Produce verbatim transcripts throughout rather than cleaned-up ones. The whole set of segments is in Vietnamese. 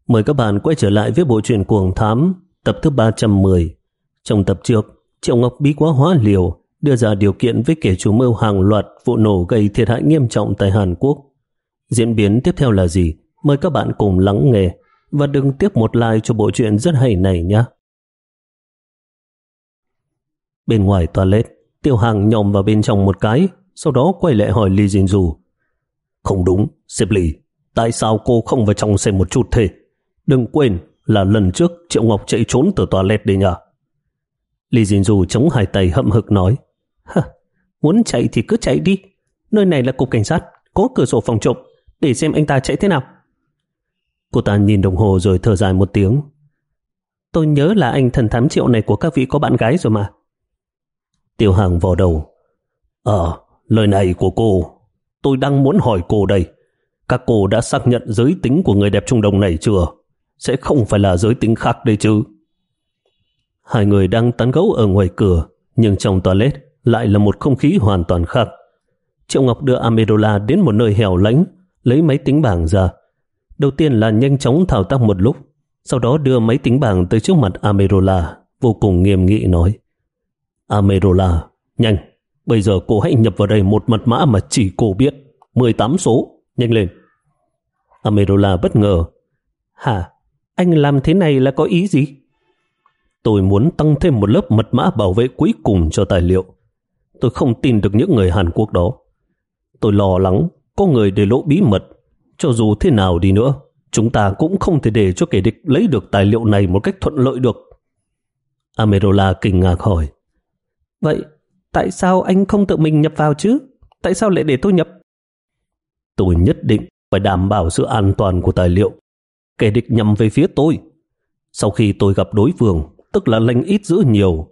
Mời các bạn quay trở lại với bộ truyện Cuồng Thám tập thứ ba trăm mười. Trong tập trước, Triệu Ngọc bí quá hóa liều đưa ra điều kiện với kẻ chủ mưu hàng loạt vụ nổ gây thiệt hại nghiêm trọng tại Hàn Quốc. Diễn biến tiếp theo là gì? Mời các bạn cùng lắng nghe và đừng tiếc một like cho bộ truyện rất hay này nhé. Bên ngoài toilet, Tiêu Hàng nhòm vào bên trong một cái, sau đó quay lại hỏi Lee Jin-du. Không đúng, sếp Lee, tại sao cô không vào trong xem một chút thế? Đừng quên là lần trước Triệu Ngọc chạy trốn từ toilet đi nhờ. Lee Jin-du chống hai tay hậm hực nói, Hả, muốn chạy thì cứ chạy đi. Nơi này là cục cảnh sát, có cửa sổ phòng trộm, để xem anh ta chạy thế nào. Cô ta nhìn đồng hồ rồi thở dài một tiếng. Tôi nhớ là anh thần thám Triệu này của các vị có bạn gái rồi mà. Tiêu Hàng vò đầu. Ờ, lời này của cô, tôi đang muốn hỏi cô đây. Các cô đã xác nhận giới tính của người đẹp Trung Đông này chưa? Sẽ không phải là giới tính khác đây chứ? Hai người đang tán gẫu ở ngoài cửa, nhưng trong toilet lại là một không khí hoàn toàn khác. Triệu Ngọc đưa Amendola đến một nơi hẻo lánh, lấy máy tính bảng ra. Đầu tiên là nhanh chóng thao tác một lúc, sau đó đưa máy tính bảng tới trước mặt Amendola, vô cùng nghiêm nghị nói, Amendola, nhanh, bây giờ cô hãy nhập vào đây một mật mã mà chỉ cô biết, mười tám số, nhanh lên. Amendola bất ngờ. Hả? Anh làm thế này là có ý gì? Tôi muốn tăng thêm một lớp mật mã bảo vệ cuối cùng cho tài liệu. Tôi không tin được những người Hàn Quốc đó. Tôi lo lắng có người để lộ bí mật. Cho dù thế nào đi nữa, chúng ta cũng không thể để cho kẻ địch lấy được tài liệu này một cách thuận lợi được. Amendola kinh ngạc hỏi, vậy tại sao anh không tự mình nhập vào chứ? Tại sao lại để tôi nhập? Tôi nhất định phải đảm bảo sự an toàn của tài liệu. Kẻ địch nhằm về phía tôi. Sau khi tôi gặp đối phương, tức là lành ít giữ nhiều.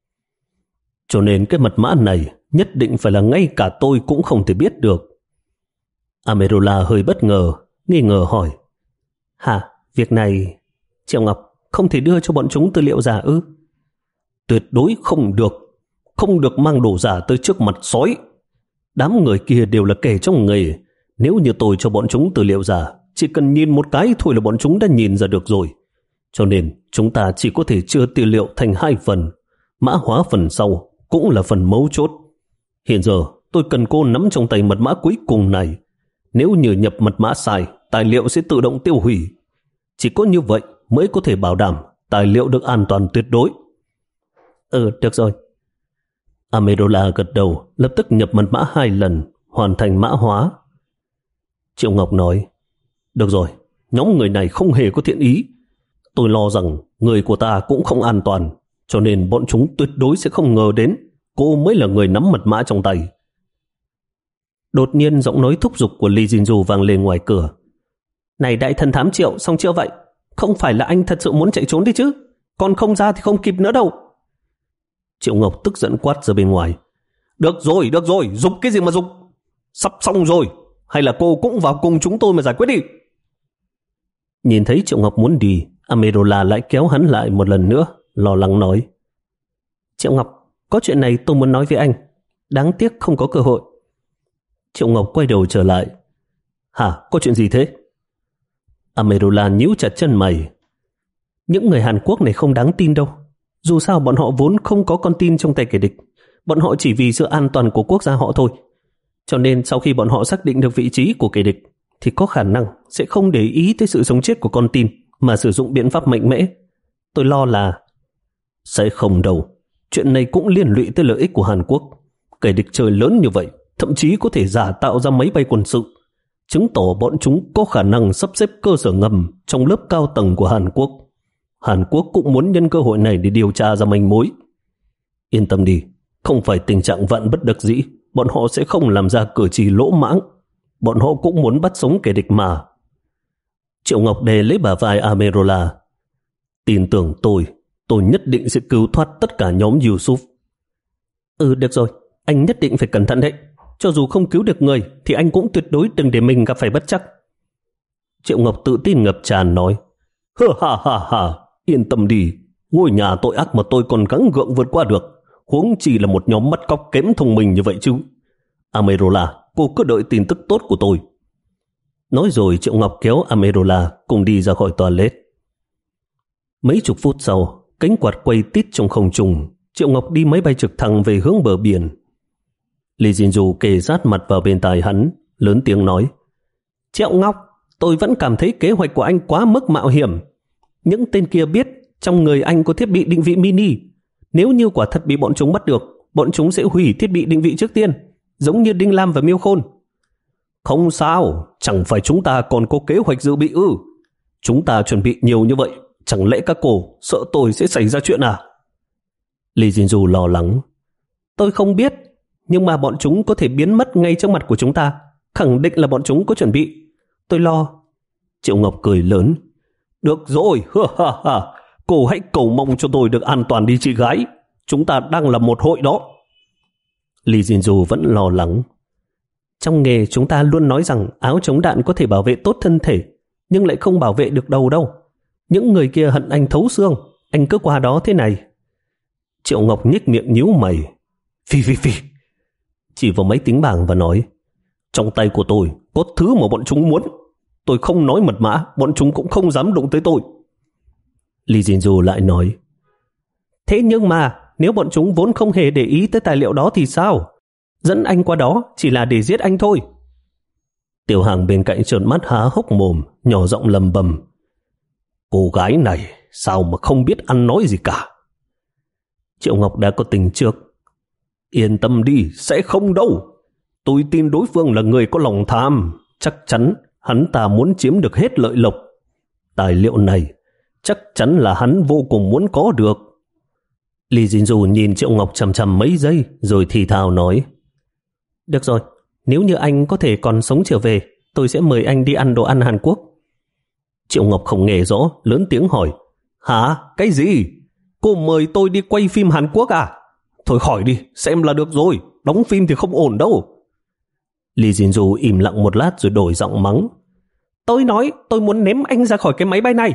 Cho nên cái mật mã này nhất định phải là ngay cả tôi cũng không thể biết được. Amendola hơi bất ngờ, nghi ngờ hỏi, hả, việc này Triệu Ngọc không thể đưa cho bọn chúng tư liệu giả ư? Tuyệt đối không được. Không được mang đồ giả tới trước mặt sói. Đám người kia đều là kẻ trong nghề. Nếu như tôi cho bọn chúng tư liệu giả, chỉ cần nhìn một cái thôi là bọn chúng đã nhìn ra được rồi. Cho nên chúng ta chỉ có thể chia tư liệu thành hai phần. Mã hóa phần sau cũng là phần mấu chốt. Hiện giờ tôi cần cô nắm trong tay mật mã cuối cùng này. Nếu như nhập mật mã sai, tài liệu sẽ tự động tiêu hủy. Chỉ có như vậy mới có thể bảo đảm tài liệu được an toàn tuyệt đối. Ừ, được rồi. Amendola gật đầu, lập tức nhập mật mã hai lần, hoàn thành mã hóa. Triệu Ngọc nói, được rồi, nhóm người này không hề có thiện ý. Tôi lo rằng người của ta cũng không an toàn, cho nên bọn chúng tuyệt đối sẽ không ngờ đến cô mới là người nắm mật mã trong tay. Đột nhiên giọng nói thúc giục của Lee Jin-du vang lên ngoài cửa. Này đại thần thám Triệu, xong chưa vậy? Không phải là anh thật sự muốn chạy trốn đi chứ? Còn không ra thì không kịp nữa đâu. Triệu Ngọc tức giận quát ra bên ngoài. Được rồi, được rồi, dục cái gì mà dục? Sắp xong rồi, hay là cô cũng vào cùng chúng tôi mà giải quyết đi? Nhìn thấy Triệu Ngọc muốn đi, Amendola lại kéo hắn lại một lần nữa, lo lắng nói, Triệu Ngọc, có chuyện này tôi muốn nói với anh. Đáng tiếc không có cơ hội. Triệu Ngọc quay đầu trở lại. Hả, có chuyện gì thế? Amendola nhíu chặt chân mày. Những người Hàn Quốc này không đáng tin đâu. Dù sao bọn họ vốn không có con tin trong tay kẻ địch. Bọn họ chỉ vì sự an toàn của quốc gia họ thôi. Cho nên sau khi bọn họ xác định được vị trí của kẻ địch thì có khả năng sẽ không để ý tới sự sống chết của con tin mà sử dụng biện pháp mạnh mẽ. Tôi lo là sẽ không đâu. Chuyện này cũng liên lụy tới lợi ích của Hàn Quốc. Kẻ địch chơi lớn như vậy, thậm chí có thể giả tạo ra máy bay quân sự, chứng tỏ bọn chúng có khả năng sắp xếp cơ sở ngầm trong lớp cao tầng của Hàn Quốc. Hàn Quốc cũng muốn nhân cơ hội này để điều tra ra manh mối. Yên tâm đi, không phải tình trạng vạn bất đắc dĩ, bọn họ sẽ không làm ra cử chỉ lỗ mãng. Bọn họ cũng muốn bắt sống kẻ địch mà. Triệu Ngọc đè lấy bả vai Amendola. Tin tưởng tôi, tôi nhất định sẽ cứu thoát tất cả nhóm Yusuf. Ừ, được rồi, anh nhất định phải cẩn thận đấy. Cho dù không cứu được người thì anh cũng tuyệt đối đừng để mình gặp phải bất trắc. Triệu Ngọc tự tin ngập tràn nói, hơ ha ha ha, yên tâm đi, ngôi nhà tội ác mà tôi còn gắng gượng vượt qua được, huống chỉ là một nhóm bắt cóc kém thông minh như vậy chứ. Amendola, cô cứ đợi tin tức tốt của tôi. Nói rồi Triệu Ngọc kéo Amerola cùng đi ra khỏi toilet. Mấy chục phút sau, cánh quạt quay tít trong không trung, Triệu Ngọc đi máy bay trực thăng về hướng bờ biển. Lý Diên Du kề sát mặt vào bên tai hắn, lớn tiếng nói: Triệu Ngọc, tôi vẫn cảm thấy kế hoạch của anh quá mức mạo hiểm. Những tên kia biết trong người anh có thiết bị định vị mini. Nếu như quả thật bị bọn chúng bắt được, bọn chúng sẽ hủy thiết bị định vị trước tiên, giống như Đinh Lam và Miêu Khôn. Không sao, chẳng phải chúng ta còn có kế hoạch dự bị ư? Chúng ta chuẩn bị nhiều như vậy, chẳng lẽ các cô sợ tôi sẽ xảy ra chuyện à? Lý Diên Du lo lắng. Tôi không biết, nhưng mà bọn chúng có thể biến mất ngay trước mặt của chúng ta. Khẳng định là bọn chúng có chuẩn bị. Tôi lo. Triệu Ngọc cười lớn. Được rồi, ha ha, cô hãy cầu mong cho tôi được an toàn đi chị gái. Chúng ta đang là một hội đó. Lý Diên Du vẫn lo lắng. Trong nghề chúng ta luôn nói rằng áo chống đạn có thể bảo vệ tốt thân thể, nhưng lại không bảo vệ được đầu đâu. Những người kia hận anh thấu xương, anh cứ qua đó thế này. Triệu Ngọc nhếch miệng nhíu mày. Phi phi phi. Chỉ vào máy tính bảng và nói: Trong tay của tôi có thứ mà bọn chúng muốn. Tôi không nói mật mã, bọn chúng cũng không dám đụng tới tôi. Lý Diên Du lại nói: Thế nhưng mà nếu bọn chúng vốn không hề để ý tới tài liệu đó thì sao? Dẫn anh qua đó chỉ là để giết anh thôi. Tiểu Hàng bên cạnh trợn mắt há hốc mồm, nhỏ giọng lầm bầm: Cô gái này sao mà không biết ăn nói gì cả. Triệu Ngọc đã có tình trước. Yên tâm đi, sẽ không đâu. Tôi tin đối phương là người có lòng tham. Chắc chắn hắn ta muốn chiếm được hết lợi lộc. Tài liệu này chắc chắn là hắn vô cùng muốn có được. Lý Diên Du nhìn Triệu Ngọc chằm chằm mấy giây rồi thì thào nói: Được rồi, nếu như anh có thể còn sống trở về, tôi sẽ mời anh đi ăn đồ ăn Hàn Quốc. Triệu Ngọc không nghe rõ, lớn tiếng hỏi: Hả? Cái gì? Cô mời tôi đi quay phim Hàn Quốc à? Thôi khỏi đi, xem là được rồi. Đóng phim thì không ổn đâu. Lý Diên Du im lặng một lát rồi đổi giọng mắng: Tôi nói tôi muốn ném anh ra khỏi cái máy bay này.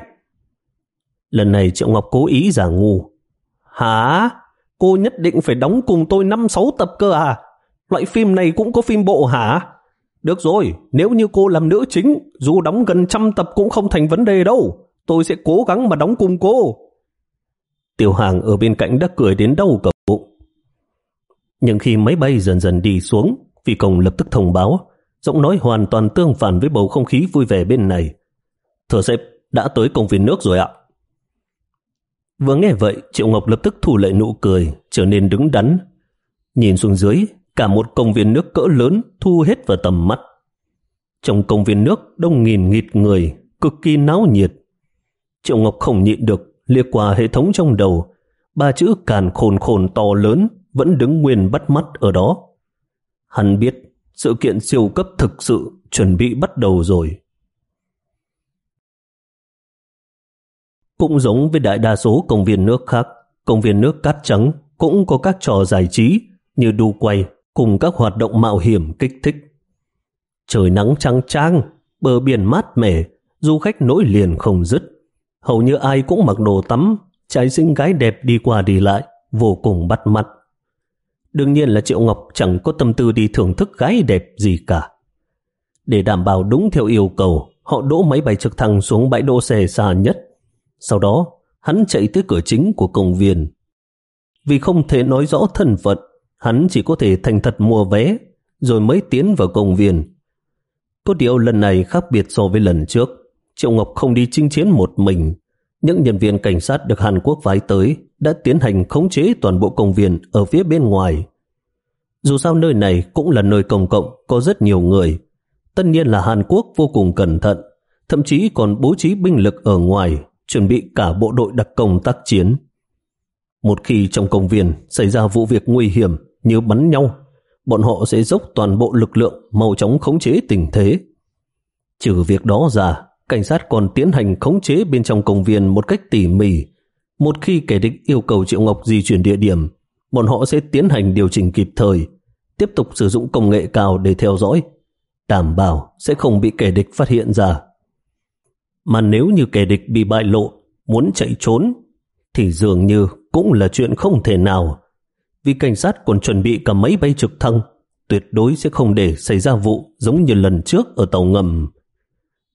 Lần này Triệu Ngọc cố ý giả ngu. Hả? Cô nhất định phải đóng cùng tôi năm sáu tập cơ à? Loại phim này cũng có phim bộ hả? Được rồi, nếu như cô làm nữ chính, dù đóng gần trăm tập cũng không thành vấn đề đâu. Tôi sẽ cố gắng mà đóng cùng cô. Tiểu Hàng ở bên cạnh đã cười đến đau cả bụng. Nhưng khi máy bay dần dần đi xuống, phi công lập tức thông báo, giọng nói hoàn toàn tương phản với bầu không khí vui vẻ bên này. Thưa sếp, đã tới công viên nước rồi ạ. Vừa nghe vậy, Triệu Ngọc lập tức thu lại nụ cười, trở nên đứng đắn. Nhìn xuống dưới, cả một công viên nước cỡ lớn thu hết vào tầm mắt. Trong công viên nước đông nghìn nghịt người, cực kỳ náo nhiệt. Triệu Ngọc không nhịn được, liếc qua hệ thống trong đầu, ba chữ Càn Khôn Khôn to lớn vẫn đứng nguyên bắt mắt ở đó. Hắn biết sự kiện siêu cấp thực sự chuẩn bị bắt đầu rồi. Cũng giống với đại đa số công viên nước khác, công viên nước Cát Trắng cũng có các trò giải trí như đu quay cùng các hoạt động mạo hiểm kích thích. Trời nắng chang chang, bờ biển mát mẻ, du khách nối liền không dứt. Hầu như ai cũng mặc đồ tắm, trai xinh gái đẹp đi qua đi lại, vô cùng bắt mắt. Đương nhiên là Triệu Ngọc chẳng có tâm tư đi thưởng thức gái đẹp gì cả. Để đảm bảo đúng theo yêu cầu, họ đỗ máy bay trực thăng xuống bãi đỗ xe xa nhất. Sau đó, hắn chạy tới cửa chính của công viên. Vì không thể nói rõ thân phận, hắn chỉ có thể thành thật mua vé, rồi mới tiến vào công viên. Có điều lần này khác biệt so với lần trước. Triệu Ngọc không đi chinh chiến một mình. Những nhân viên cảnh sát được Hàn Quốc phái tới đã tiến hành khống chế toàn bộ công viên ở phía bên ngoài. Dù sao nơi này cũng là nơi công cộng, có rất nhiều người. Tất nhiên là Hàn Quốc vô cùng cẩn thận, thậm chí còn bố trí binh lực ở ngoài, chuẩn bị cả bộ đội đặc công tác chiến. Một khi trong công viên xảy ra vụ việc nguy hiểm như bắn nhau, bọn họ sẽ dốc toàn bộ lực lượng mau chóng khống chế tình thế. Trừ việc đó ra, cảnh sát còn tiến hành khống chế bên trong công viên một cách tỉ mỉ. Một khi kẻ địch yêu cầu Triệu Ngọc di chuyển địa điểm, bọn họ sẽ tiến hành điều chỉnh kịp thời, tiếp tục sử dụng công nghệ cao để theo dõi, đảm bảo sẽ không bị kẻ địch phát hiện ra. Mà nếu như kẻ địch bị bại lộ, muốn chạy trốn, thì dường như cũng là chuyện không thể nào. Vì cảnh sát còn chuẩn bị cả máy bay trực thăng, tuyệt đối sẽ không để xảy ra vụ giống như lần trước ở tàu ngầm.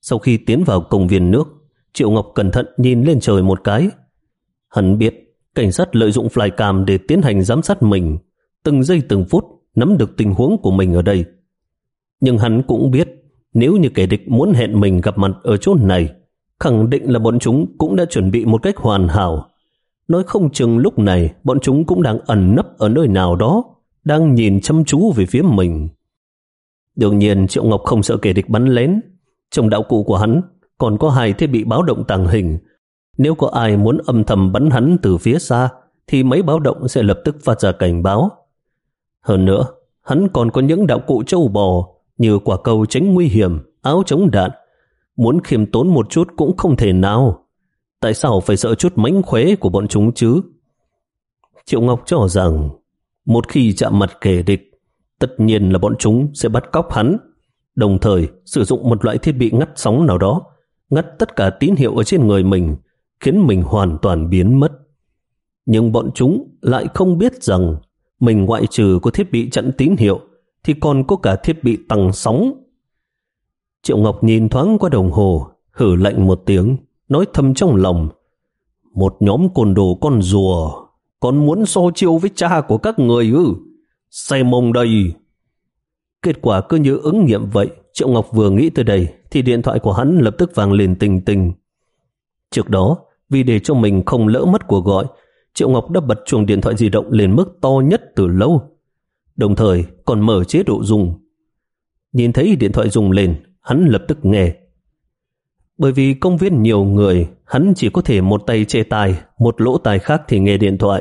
Sau khi tiến vào công viên nước, Triệu Ngọc cẩn thận nhìn lên trời một cái. Hắn biết cảnh sát lợi dụng flycam để tiến hành giám sát mình, từng giây từng phút nắm được tình huống của mình ở đây. Nhưng hắn cũng biết nếu như kẻ địch muốn hẹn mình gặp mặt ở chỗ này, khẳng định là bọn chúng cũng đã chuẩn bị một cách hoàn hảo. Nói không chừng lúc này bọn chúng cũng đang ẩn nấp ở nơi nào đó, đang nhìn chăm chú về phía mình. Đương nhiên Triệu Ngọc không sợ kẻ địch bắn lén. Trong đạo cụ của hắn còn có hai thiết bị báo động tàng hình. Nếu có ai muốn âm thầm bắn hắn từ phía xa thì máy báo động sẽ lập tức phát ra cảnh báo. Hơn nữa, hắn còn có những đạo cụ trâu bò như quả cầu tránh nguy hiểm, áo chống đạn. Muốn khiêm tốn một chút cũng không thể nào. Tại sao phải sợ chút mánh khóe của bọn chúng chứ? Triệu Ngọc cho rằng một khi chạm mặt kẻ địch, tất nhiên là bọn chúng sẽ bắt cóc hắn, đồng thời sử dụng một loại thiết bị ngắt sóng nào đó, ngắt tất cả tín hiệu ở trên người mình, khiến mình hoàn toàn biến mất. Nhưng bọn chúng lại không biết rằng mình ngoại trừ có thiết bị chặn tín hiệu thì còn có cả thiết bị tăng sóng. Triệu Ngọc nhìn thoáng qua đồng hồ, hử lạnh một tiếng, nói thầm trong lòng: một nhóm côn đồ con rùa, còn muốn so chiêu với cha của các người ư? Xem mông đây. Kết quả cứ như ứng nghiệm vậy. Triệu Ngọc vừa nghĩ tới đây thì điện thoại của hắn lập tức vang lên tinh tinh. Trước đó, vì để cho mình không lỡ mất cuộc gọi, Triệu Ngọc đã bật chuông điện thoại di động lên mức to nhất từ lâu, đồng thời còn mở chế độ rung. Nhìn thấy điện thoại rung lên, hắn lập tức nghe. Bởi vì công viên nhiều người, hắn chỉ có thể một tay che tai, một lỗ tai khác thì nghe điện thoại.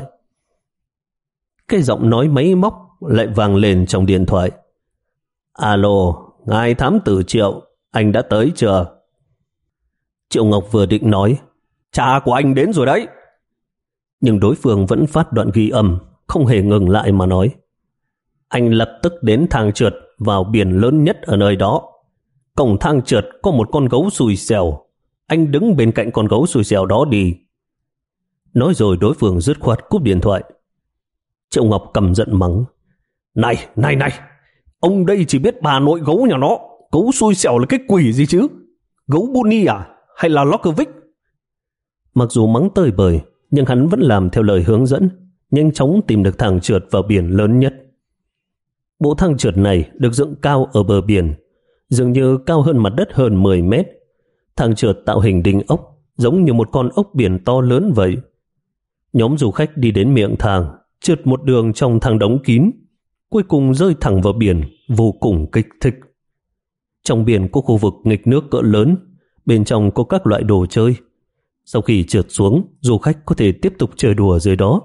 Cái giọng nói máy móc lại vang lên trong điện thoại. Alo, ngài thám tử Triệu, anh đã tới chưa? Triệu Ngọc vừa định nói, cha của anh đến rồi đấy. Nhưng đối phương vẫn phát đoạn ghi âm, không hề ngừng lại mà nói. Anh lập tức đến thang trượt vào biển lớn nhất ở nơi đó. Cổng thang trượt có một con gấu xui xẻo. Anh đứng bên cạnh con gấu xui xẻo đó đi. Nói rồi đối phương dứt khoát cúp điện thoại. Triệu Ngọc cầm giận mắng. Này, này, này, ông đây chỉ biết bà nội gấu nhà nó. Gấu xui xẻo là cái quỷ gì chứ? Gấu Bunny à? Hay là Lockervic? Mặc dù mắng tơi bời, nhưng hắn vẫn làm theo lời hướng dẫn, nhanh chóng tìm được thang trượt vào biển lớn nhất. Bộ thang trượt này được dựng cao ở bờ biển, dường như cao hơn mặt đất hơn mười mét. Thang trượt tạo hình đinh ốc, giống như một con ốc biển to lớn vậy. Nhóm du khách đi đến miệng thang, trượt một đường trong thang đóng kín, cuối cùng rơi thẳng vào biển, vô cùng kích thích. Trong biển có khu vực nghịch nước cỡ lớn, bên trong có các loại đồ chơi. Sau khi trượt xuống, du khách có thể tiếp tục chơi đùa dưới đó.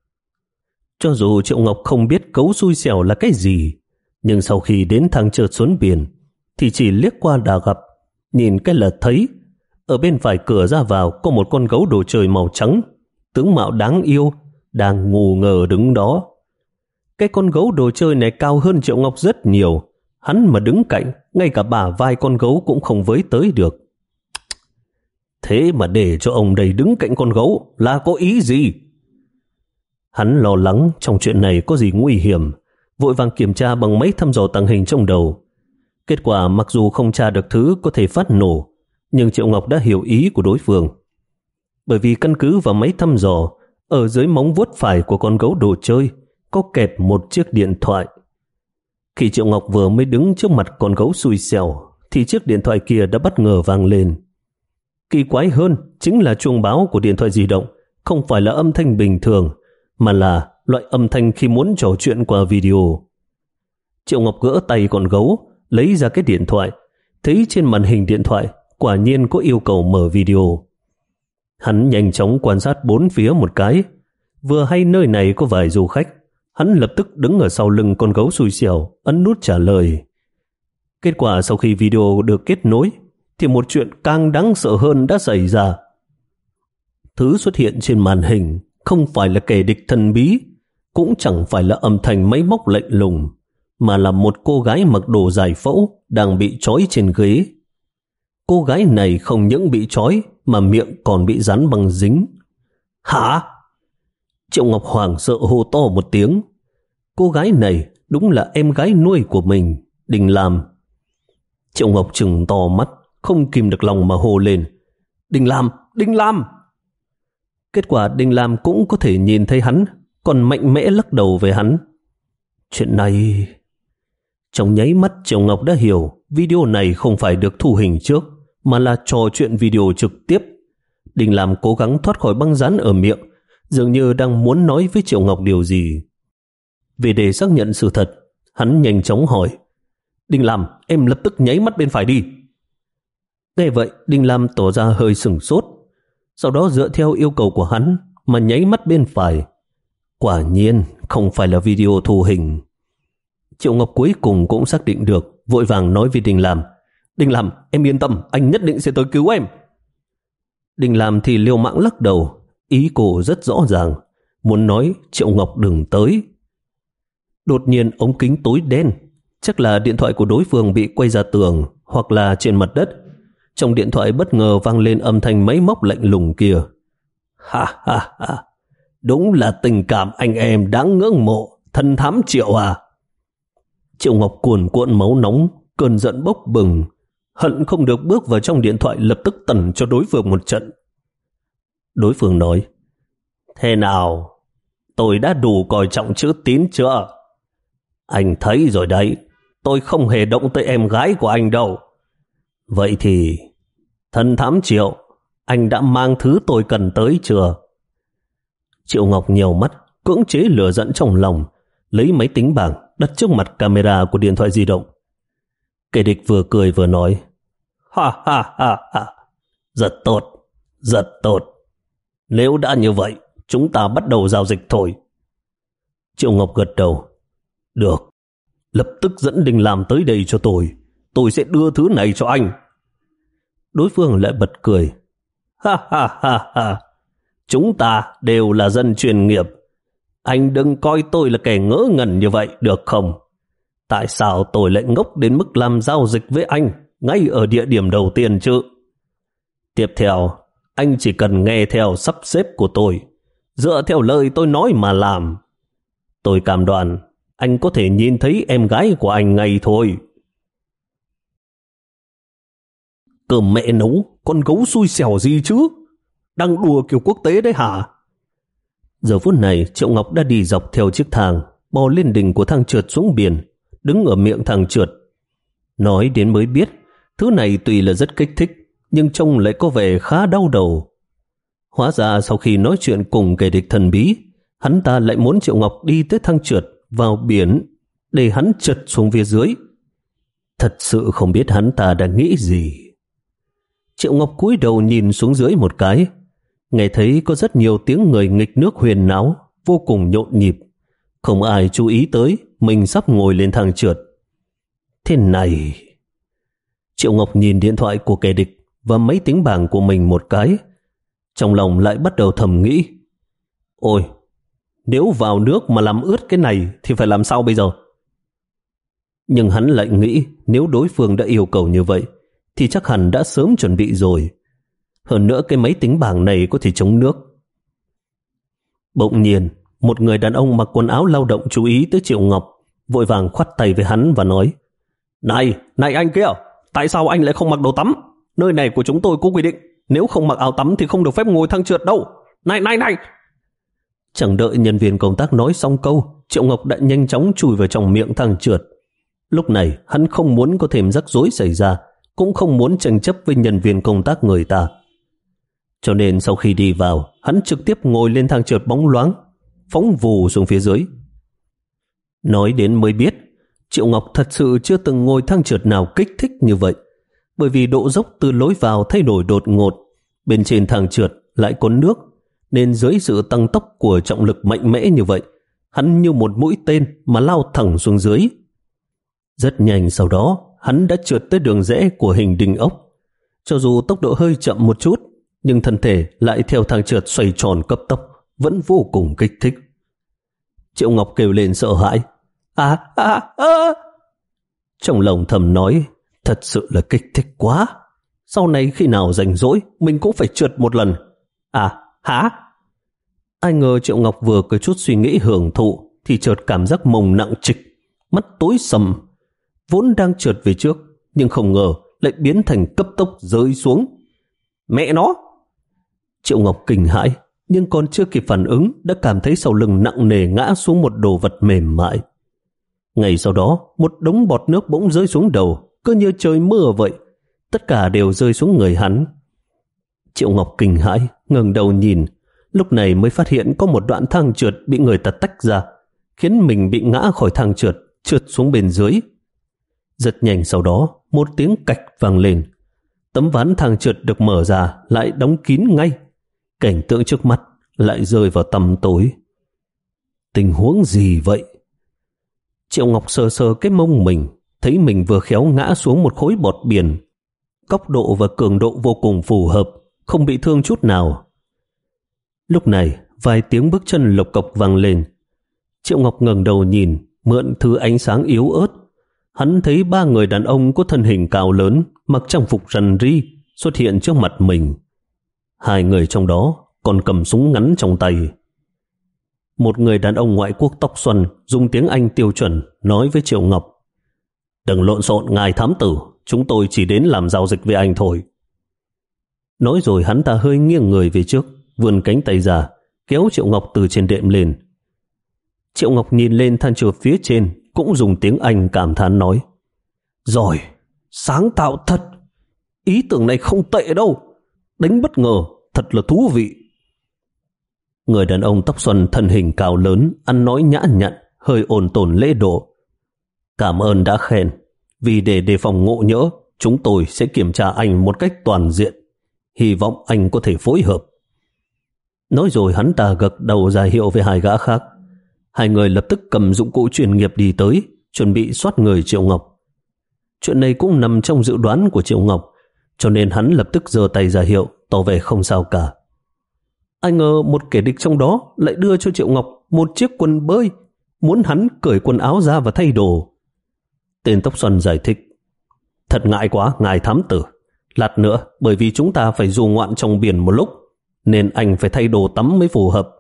Cho dù Triệu Ngọc không biết gấu xui xẻo là cái gì, nhưng sau khi đến thang trượt xuống biển, thì chỉ liếc qua đã gặp, nhìn cái là thấy. Ở bên phải cửa ra vào có một con gấu đồ chơi màu trắng, tướng mạo đáng yêu, đang ngù ngờ đứng đó. Cái con gấu đồ chơi này cao hơn Triệu Ngọc rất nhiều. Hắn mà đứng cạnh, ngay cả bả vai con gấu cũng không với tới được. Thế mà để cho ông đây đứng cạnh con gấu là có ý gì? Hắn lo lắng trong chuyện này có gì nguy hiểm, vội vàng kiểm tra bằng máy thăm dò tàng hình trong đầu. Kết quả mặc dù không tra được thứ có thể phát nổ, nhưng Triệu Ngọc đã hiểu ý của đối phương. Bởi vì căn cứ vào máy thăm dò, ở dưới móng vuốt phải của con gấu đồ chơi có kẹp một chiếc điện thoại. Khi Triệu Ngọc vừa mới đứng trước mặt con gấu xui xẻo, thì chiếc điện thoại kia đã bất ngờ vang lên. Kỳ quái hơn chính là chuông báo của điện thoại di động không phải là âm thanh bình thường, mà là loại âm thanh khi muốn trò chuyện qua video. Triệu Ngọc gỡ tay con gấu, lấy ra cái điện thoại, thấy trên màn hình điện thoại quả nhiên có yêu cầu mở video. Hắn nhanh chóng quan sát bốn phía một cái, vừa hay nơi này có vài du khách, hắn lập tức đứng ở sau lưng con gấu xui xẻo, ấn nút trả lời. Kết quả sau khi video được kết nối, thì một chuyện càng đáng sợ hơn đã xảy ra. Thứ xuất hiện trên màn hình không phải là kẻ địch thần bí, cũng chẳng phải là âm thanh máy móc lạnh lùng, mà là một cô gái mặc đồ giải phẫu đang bị trói trên ghế. Cô gái này không những bị trói mà miệng còn bị dán băng dính. Hả? Triệu Ngọc hoảng sợ hô to một tiếng. Cô gái này đúng là em gái nuôi của mình, Đình Lam. Triệu Ngọc trừng to mắt, không kìm được lòng mà hô lên. Đinh Lam! Đinh Lam! Kết quả Đinh Lam cũng có thể nhìn thấy hắn, còn mạnh mẽ lắc đầu về hắn. Chuyện này... Trong nháy mắt Triệu Ngọc đã hiểu video này không phải được thu hình trước, mà là trò chuyện video trực tiếp. Đinh Lam cố gắng thoát khỏi băng dán ở miệng, dường như đang muốn nói với Triệu Ngọc điều gì. Vì để xác nhận sự thật, hắn nhanh chóng hỏi. Đinh Lam, em lập tức nháy mắt bên phải đi. Nghe vậy, Đinh Lam tỏ ra hơi sửng sốt, sau đó dựa theo yêu cầu của hắn mà nháy mắt bên phải. Quả nhiên không phải là video thu hình. Triệu Ngọc cuối cùng cũng xác định được, vội vàng nói với Đinh Lam. Đinh Lam, em yên tâm, anh nhất định sẽ tới cứu em. Đinh Lam thì liều mạng lắc đầu, ý cô rất rõ ràng, muốn nói Triệu Ngọc đừng tới. Đột nhiên ống kính tối đen, chắc là điện thoại của đối phương bị quay ra tường hoặc là trên mặt đất. Trong điện thoại bất ngờ vang lên âm thanh máy móc lạnh lùng kia. Ha ha ha, đúng là tình cảm anh em đáng ngưỡng mộ, thân thám Triệu à. Triệu Ngọc cuồn cuộn máu nóng, cơn giận bốc bừng, hận không được bước vào trong điện thoại lập tức tẩn cho đối phương một trận. Đối phương nói, thế nào, tôi đã đủ coi trọng chữ tín chưa? Anh thấy rồi đấy, tôi không hề động tới em gái của anh đâu. Vậy thì, thân thám Triệu, anh đã mang thứ tôi cần tới chưa? Triệu Ngọc nhiều mắt, cưỡng chế lửa giận trong lòng, lấy máy tính bảng đặt trước mặt camera của điện thoại di động. Kẻ địch vừa cười vừa nói, ha ha ha ha, rất tốt, rất tốt. Nếu đã như vậy, chúng ta bắt đầu giao dịch thôi. Triệu Ngọc gật đầu. Được, lập tức dẫn Đinh Lam tới đây cho tôi. Tôi sẽ đưa thứ này cho anh. Đối phương lại bật cười. Ha ha ha ha, chúng ta đều là dân chuyên nghiệp. Anh đừng coi tôi là kẻ ngớ ngẩn như vậy được không? Tại sao tôi lại ngốc đến mức làm giao dịch với anh ngay ở địa điểm đầu tiên chứ? Tiếp theo, anh chỉ cần nghe theo sắp xếp của tôi, dựa theo lời tôi nói mà làm. Tôi cam đoan anh có thể nhìn thấy em gái của anh ngay thôi. Cơm mẹ nấu, con gấu xui xẻo gì chứ? Đang đùa kiểu quốc tế đấy hả? Giờ phút này Triệu Ngọc đã đi dọc theo chiếc thang, bò lên đỉnh của thang trượt xuống biển, đứng ở miệng thang trượt. Nói đến mới biết, thứ này tuy là rất kích thích, nhưng trông lại có vẻ khá đau đầu. Hóa ra sau khi nói chuyện cùng kẻ địch thần bí, hắn ta lại muốn Triệu Ngọc đi tới thang trượt vào biển để hắn trượt xuống phía dưới. Thật sự không biết hắn ta đang nghĩ gì. Triệu Ngọc cúi đầu nhìn xuống dưới một cái, nghe thấy có rất nhiều tiếng người nghịch nước huyền náo, vô cùng nhộn nhịp. Không ai chú ý tới mình sắp ngồi lên thang trượt. Thế này... Triệu Ngọc nhìn điện thoại của kẻ địch và máy tính bảng của mình một cái. Trong lòng lại bắt đầu thầm nghĩ. Ôi, nếu vào nước mà làm ướt cái này thì phải làm sao bây giờ? Nhưng hắn lại nghĩ nếu đối phương đã yêu cầu như vậy thì chắc hẳn đã sớm chuẩn bị rồi. Hơn nữa cái máy tính bảng này có thể chống nước. Bỗng nhiên, một người đàn ông mặc quần áo lao động chú ý tới Triệu Ngọc, vội vàng khoát tay với hắn và nói: Này, này anh kia, tại sao anh lại không mặc đồ tắm? Nơi này của chúng tôi có quy định, nếu không mặc áo tắm thì không được phép ngồi thang trượt đâu. Này, này, này! Chẳng đợi nhân viên công tác nói xong câu, Triệu Ngọc đã nhanh chóng chui vào trong miệng thang trượt. Lúc này, hắn không muốn có thêm rắc rối xảy ra, cũng không muốn tranh chấp với nhân viên công tác người ta. Cho nên sau khi đi vào, hắn trực tiếp ngồi lên thang trượt bóng loáng, phóng vù xuống phía dưới. Nói đến mới biết, Triệu Ngọc thật sự chưa từng ngồi thang trượt nào kích thích như vậy, bởi vì độ dốc từ lối vào thay đổi đột ngột, bên trên thang trượt lại có nước, nên dưới sự tăng tốc của trọng lực mạnh mẽ như vậy, hắn như một mũi tên mà lao thẳng xuống dưới. Rất nhanh sau đó, hắn đã trượt tới đường rẽ của hình đinh ốc. Cho dù tốc độ hơi chậm một chút, nhưng thân thể lại theo thang trượt xoay tròn cấp tốc, vẫn vô cùng kích thích. Triệu Ngọc kêu lên sợ hãi. À, à, à. Trong lòng thầm nói, thật sự là kích thích quá. Sau này khi nào rảnh rỗi, mình cũng phải trượt một lần. À, hả? Ai ngờ Triệu Ngọc vừa có chút suy nghĩ hưởng thụ, thì chợt cảm giác mông nặng trịch, mắt tối sầm. Vốn đang trượt về trước, nhưng không ngờ lại biến thành cấp tốc rơi xuống. Mẹ nó! Triệu Ngọc kinh hãi, nhưng còn chưa kịp phản ứng đã cảm thấy sau lưng nặng nề ngã xuống một đồ vật mềm mại. Ngay sau đó, một đống bọt nước bỗng rơi xuống đầu, cứ như trời mưa vậy. Tất cả đều rơi xuống người hắn. Triệu Ngọc kinh hãi, ngẩng đầu nhìn, lúc này mới phát hiện có một đoạn thang trượt bị người ta tách ra, khiến mình bị ngã khỏi thang trượt, trượt xuống bên dưới. Rất nhanh sau đó, một tiếng cạch vang lên. Tấm ván thang trượt được mở ra, lại đóng kín ngay. Cảnh tượng trước mắt lại rơi vào tăm tối. Tình huống gì vậy? Triệu Ngọc sờ sờ cái mông mình, thấy mình vừa khéo ngã xuống một khối bọt biển. Góc độ và cường độ vô cùng phù hợp, không bị thương chút nào. Lúc này, vài tiếng bước chân lộc cộc vang lên. Triệu Ngọc ngẩng đầu nhìn, mượn thứ ánh sáng yếu ớt. Hắn thấy ba người đàn ông có thân hình cao lớn, mặc trang phục rằn ri, xuất hiện trước mặt mình. Hai người trong đó còn cầm súng ngắn trong tay. Một người đàn ông ngoại quốc tóc xoăn dùng tiếng Anh tiêu chuẩn nói với Triệu Ngọc: "Đừng lộn xộn ngài thám tử, chúng tôi chỉ đến làm giao dịch với anh thôi." Nói rồi hắn ta hơi nghiêng người về trước, vươn cánh tay ra, kéo Triệu Ngọc từ trên đệm lên. Triệu Ngọc nhìn lên than trượt phía trên, cũng dùng tiếng Anh cảm thán nói: "Rồi, sáng tạo thật, ý tưởng này không tệ đâu, đánh bất ngờ, thật là thú vị." Người đàn ông tóc xoăn thân hình cao lớn, ăn nói nhã nhặn, hơi ồn tồn lễ độ: "Cảm ơn đã khen, vì để đề phòng ngộ nhỡ, chúng tôi sẽ kiểm tra anh một cách toàn diện, hy vọng anh có thể phối hợp." Nói rồi hắn ta gật đầu ra hiệu với hai gã khác. Hai người lập tức cầm dụng cụ chuyên nghiệp đi tới, chuẩn bị soát người Triệu Ngọc. Chuyện này cũng nằm trong dự đoán của Triệu Ngọc, cho nên hắn lập tức giơ tay ra hiệu, tỏ vẻ không sao cả. Ai ngờ một kẻ địch trong đó lại đưa cho Triệu Ngọc một chiếc quần bơi, muốn hắn cởi quần áo ra và thay đồ. Tên tóc xoăn giải thích: "Thật ngại quá, ngài thám tử. Lát nữa, bởi vì chúng ta phải du ngoạn trong biển một lúc, nên anh phải thay đồ tắm mới phù hợp."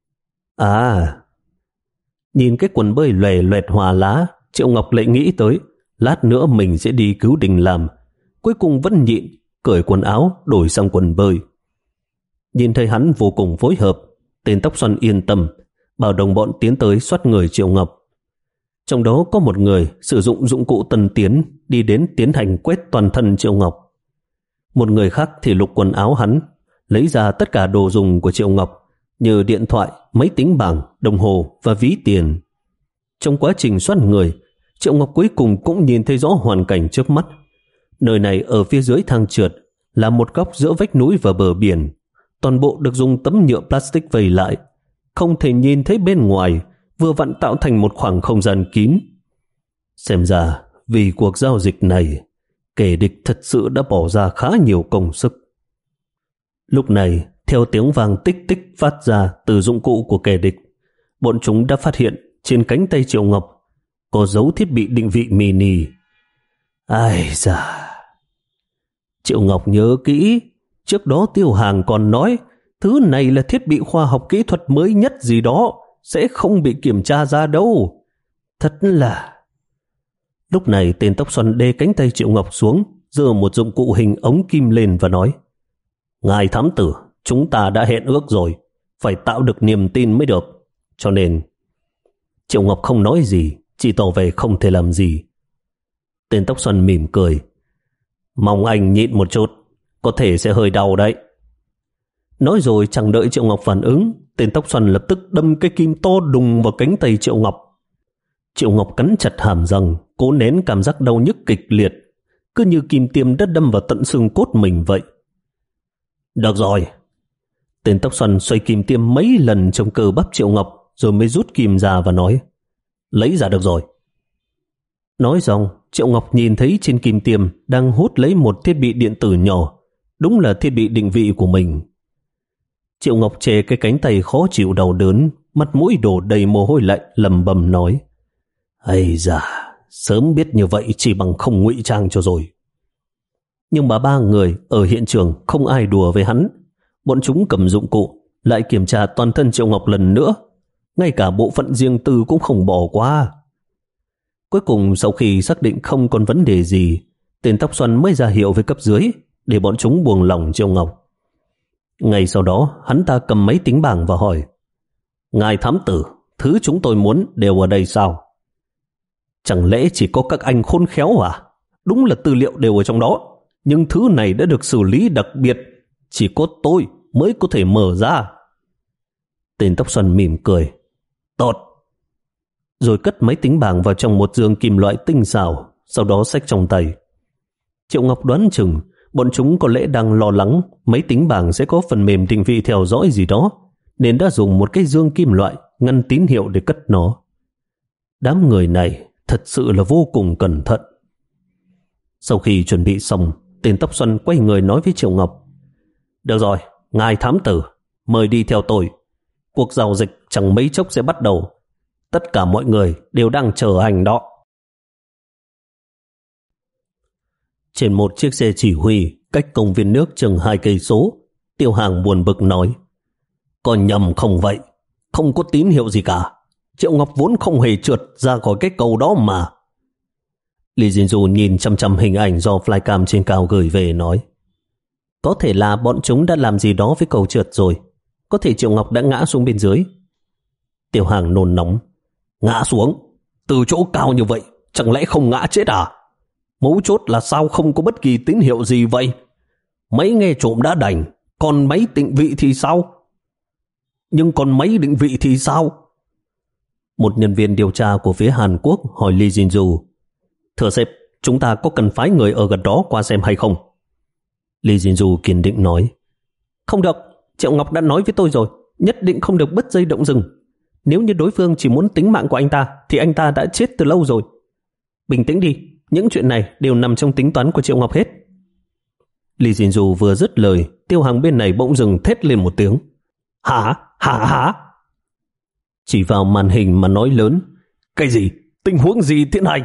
À, nhìn cái quần bơi lòe loẹt hòa lá, Triệu Ngọc lại nghĩ tới lát nữa mình sẽ đi cứu Đình làm. Cuối cùng vẫn nhịn, cởi quần áo đổi sang quần bơi. Nhìn thấy hắn vô cùng phối hợp, tên tóc xoăn yên tâm, bảo đồng bọn tiến tới soát người Triệu Ngọc. Trong đó có một người sử dụng dụng cụ tân tiến đi đến tiến hành quét toàn thân Triệu Ngọc. Một người khác thì lục quần áo hắn, lấy ra tất cả đồ dùng của Triệu Ngọc như điện thoại, máy tính bảng, đồng hồ và ví tiền. Trong quá trình soát người, Triệu Ngọc cuối cùng cũng nhìn thấy rõ hoàn cảnh trước mắt. Nơi này ở phía dưới thang trượt là một góc giữa vách núi và bờ biển. Toàn bộ được dùng tấm nhựa plastic vây lại, không thể nhìn thấy bên ngoài, vừa vặn tạo thành một khoảng không gian kín. Xem ra vì cuộc giao dịch này, kẻ địch thật sự đã bỏ ra khá nhiều công sức. Lúc này, theo tiếng vang tích tích phát ra từ dụng cụ của kẻ địch, bọn chúng đã phát hiện trên cánh tay Triệu Ngọc có dấu thiết bị định vị mini. Ai da! Triệu Ngọc nhớ kỹ, trước đó Tiêu Hàng còn nói thứ này là thiết bị khoa học kỹ thuật mới nhất gì đó, sẽ không bị kiểm tra ra đâu. Thật là... Lúc này tên tóc xoăn đê cánh tay Triệu Ngọc xuống, giơ một dụng cụ hình ống kim lên và nói: "Ngài thám tử, chúng ta đã hẹn ước rồi, phải tạo được niềm tin mới được. Cho nên..." Triệu Ngọc không nói gì, chỉ tỏ vẻ không thể làm gì. Tên tóc xoăn mỉm cười: "Mong anh nhịn một chút, có thể sẽ hơi đau đấy." Nói rồi chẳng đợi Triệu Ngọc phản ứng, tên tóc xoăn lập tức đâm cái kim to đùng vào cánh tay Triệu Ngọc. Triệu Ngọc cắn chặt hàm răng, cố nén cảm giác đau nhức kịch liệt, cứ như kim tiêm đã đâm vào tận xương cốt mình vậy. "Được rồi." Tên tóc xoăn xoay kim tiêm mấy lần trong cơ bắp Triệu Ngọc, rồi mới rút kim ra và nói: "Lấy ra được rồi." Nói xong, Triệu Ngọc nhìn thấy trên kim tiêm đang hút lấy một thiết bị điện tử nhỏ, đúng là thiết bị định vị của mình. Triệu Ngọc chê cái cánh tay khó chịu đau đớn, mặt mũi đổ đầy mồ hôi lạnh, lầm bầm nói: "Ây da, sớm biết như vậy chỉ bằng không ngụy trang cho rồi." Nhưng mà ba người ở hiện trường không ai đùa với hắn. Bọn chúng cầm dụng cụ lại kiểm tra toàn thân Triệu Ngọc lần nữa, ngay cả bộ phận riêng tư cũng không bỏ qua. Cuối cùng sau khi xác định không còn vấn đề gì, Tên tóc xoăn mới ra hiệu với cấp dưới để bọn chúng buông lỏng Triệu Ngọc. Ngay sau đó hắn ta cầm máy tính bảng và hỏi: Ngài thám tử, thứ chúng tôi muốn đều ở đây sao? Chẳng lẽ chỉ có các anh khôn khéo à? Đúng là tư liệu đều ở trong đó, nhưng thứ này đã được xử lý đặc biệt, chỉ có tôi mới có thể mở ra. Tên tóc xoăn mỉm cười: Tốt. Rồi cất máy tính bảng vào trong một giường kim loại tinh xảo, sau đó xách trong tay. Triệu Ngọc đoán chừng bọn chúng có lẽ đang lo lắng máy tính bảng sẽ có phần mềm định vị theo dõi gì đó, nên đã dùng một cái dương kim loại ngăn tín hiệu để cất nó. Đám người này thật sự là vô cùng cẩn thận. Sau khi chuẩn bị xong, tên tóc xoăn quay người nói với Triệu Ngọc: Được rồi, ngài thám tử, mời đi theo tôi. Cuộc giao dịch chẳng mấy chốc sẽ bắt đầu. Tất cả mọi người đều đang chờ hành đó. Trên một chiếc xe chỉ huy cách công viên nước chừng hai cây số, Tiêu Hàng buồn bực nói: Có nhầm không vậy? Không có tín hiệu gì cả. Triệu Ngọc vốn không hề trượt ra khỏi cái cầu đó mà. Lý Diên Du nhìn chăm chăm hình ảnh do flycam trên cao gửi về nói: Có thể là bọn chúng đã làm gì đó với cầu trượt rồi. Có thể Triệu Ngọc đã ngã xuống bên dưới. Tiêu Hàng nôn nóng: Ngã xuống? Từ chỗ cao như vậy chẳng lẽ không ngã chết à? Mấu chốt là sao không có bất kỳ tín hiệu gì vậy? Máy nghe trộm đã đành, còn máy định vị thì sao? Nhưng còn máy định vị thì sao? Một nhân viên điều tra của phía Hàn Quốc hỏi Lee Jin-ju: Thưa sếp, chúng ta có cần phái người ở gần đó qua xem hay không? Lee Jin-ju kiên định nói: Không được, Triệu Ngọc đã nói với tôi rồi, nhất định không được bứt dây động rừng. Nếu như đối phương chỉ muốn tính mạng của anh ta thì anh ta đã chết từ lâu rồi. Bình tĩnh đi, những chuyện này đều nằm trong tính toán của Triệu Ngọc hết. Lee Jin-ju vừa dứt lời, Tiêu Hàng bên này bỗng dừng thét lên một tiếng: Hả? Hả hả? Chỉ vào màn hình mà nói lớn: Cái gì? Tình huống gì tiến hành?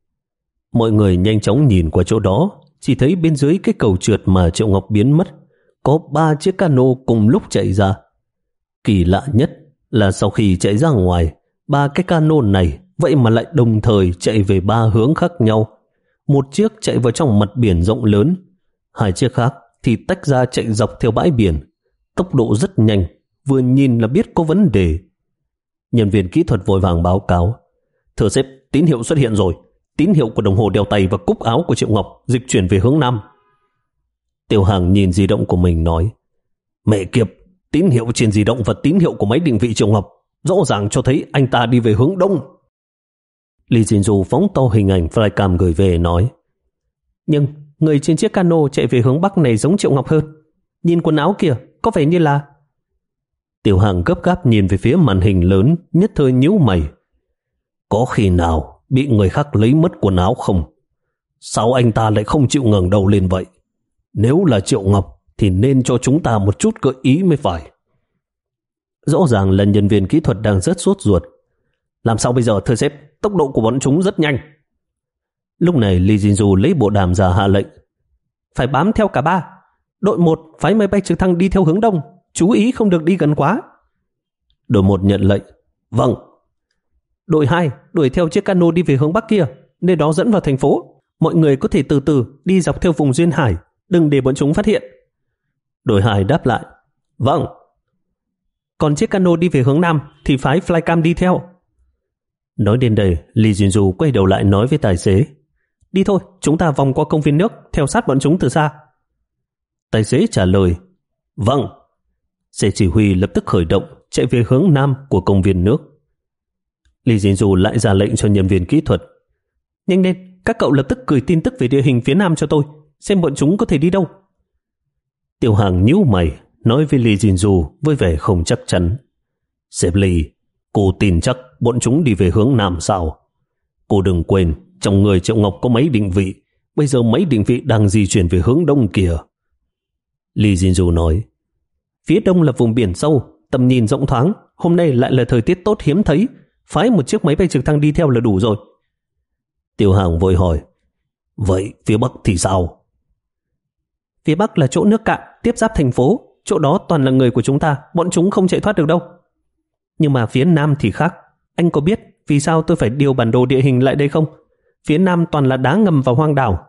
Mọi người nhanh chóng nhìn qua chỗ đó, chỉ thấy bên dưới cái cầu trượt mà Triệu Ngọc biến mất có ba chiếc cano cùng lúc chạy ra. Kỳ lạ nhất là sau khi chạy ra ngoài, ba cái cano này vậy mà lại đồng thời chạy về ba hướng khác nhau. Một chiếc chạy vào trong mặt biển rộng lớn, hai chiếc khác thì tách ra chạy dọc theo bãi biển, tốc độ rất nhanh, vừa nhìn là biết có vấn đề. Nhân viên kỹ thuật vội vàng báo cáo: Thưa sếp, tín hiệu xuất hiện rồi. Tín hiệu của đồng hồ đeo tay và cúc áo của Triệu Ngọc dịch chuyển về hướng Nam. Tiêu Hàng nhìn di động của mình nói: Mẹ kiếp, tín hiệu trên di động và tín hiệu của máy định vị Triệu Ngọc rõ ràng cho thấy anh ta đi về hướng Đông. Lee Jin-ju phóng to hình ảnh flycam gửi về nói: Nhưng người trên chiếc cano chạy về hướng Bắc này giống Triệu Ngọc hơn. Nhìn quần áo kìa, có vẻ như là... Tiêu Hàng gấp gáp nhìn về phía màn hình lớn, nhất thời nhíu mày. Có khi nào bị người khác lấy mất quần áo không? Sao anh ta lại không chịu ngẩng đầu lên vậy? Nếu là Triệu Ngọc thì nên cho chúng ta một chút gợi ý mới phải. Rõ ràng là nhân viên kỹ thuật đang rất sốt ruột. Làm sao bây giờ thưa sếp? Tốc độ của bọn chúng rất nhanh. Lúc này Lee Jin-ju lấy bộ đàm ra hạ lệnh: Phải bám theo cả ba. Đội một phái máy bay trực thăng đi theo hướng Đông, chú ý không được đi gần quá. Đội một nhận lệnh: Vâng. Đội hai đuổi theo chiếc cano đi về hướng Bắc kia, nơi đó dẫn vào thành phố. Mọi người có thể từ từ đi dọc theo vùng duyên hải, đừng để bọn chúng phát hiện. Đội hai đáp lại: Vâng. Còn chiếc cano đi về hướng Nam thì phái flycam đi theo. Nói đến đây, Lee Jin-ju quay đầu lại nói với tài xế: Đi thôi, chúng ta vòng qua công viên nước, theo sát bọn chúng từ xa. Tài xế trả lời: Vâng. Xe chỉ huy lập tức khởi động, chạy về hướng Nam của công viên nước. Lee Jin-ju lại ra lệnh cho nhân viên kỹ thuật: Nhanh lên, các cậu lập tức gửi tin tức về địa hình phía Nam cho tôi, xem bọn chúng có thể đi đâu. Tiêu Hàng nhíu mày, nói với Lee Jin-ju với vẻ không chắc chắn: Sếp Lee, cô tin chắc bọn chúng đi về hướng Nam sao? Cô đừng quên, trong người Triệu Ngọc có máy định vị, bây giờ máy định vị đang di chuyển về hướng Đông kìa. Lee Jin-ju nói: Phía Đông là vùng biển sâu, tầm nhìn rộng thoáng, hôm nay lại là thời tiết tốt hiếm thấy, phái một chiếc máy bay trực thăng đi theo là đủ rồi. Tiêu Hàng vội hỏi: Vậy phía Bắc thì sao? Phía Bắc là chỗ nước cạn, tiếp giáp thành phố, chỗ đó toàn là người của chúng ta, bọn chúng không chạy thoát được đâu. Nhưng mà phía Nam thì khác. Anh có biết vì sao tôi phải điều bản đồ địa hình lại đây không? Phía Nam toàn là đá ngầm và hoang đảo,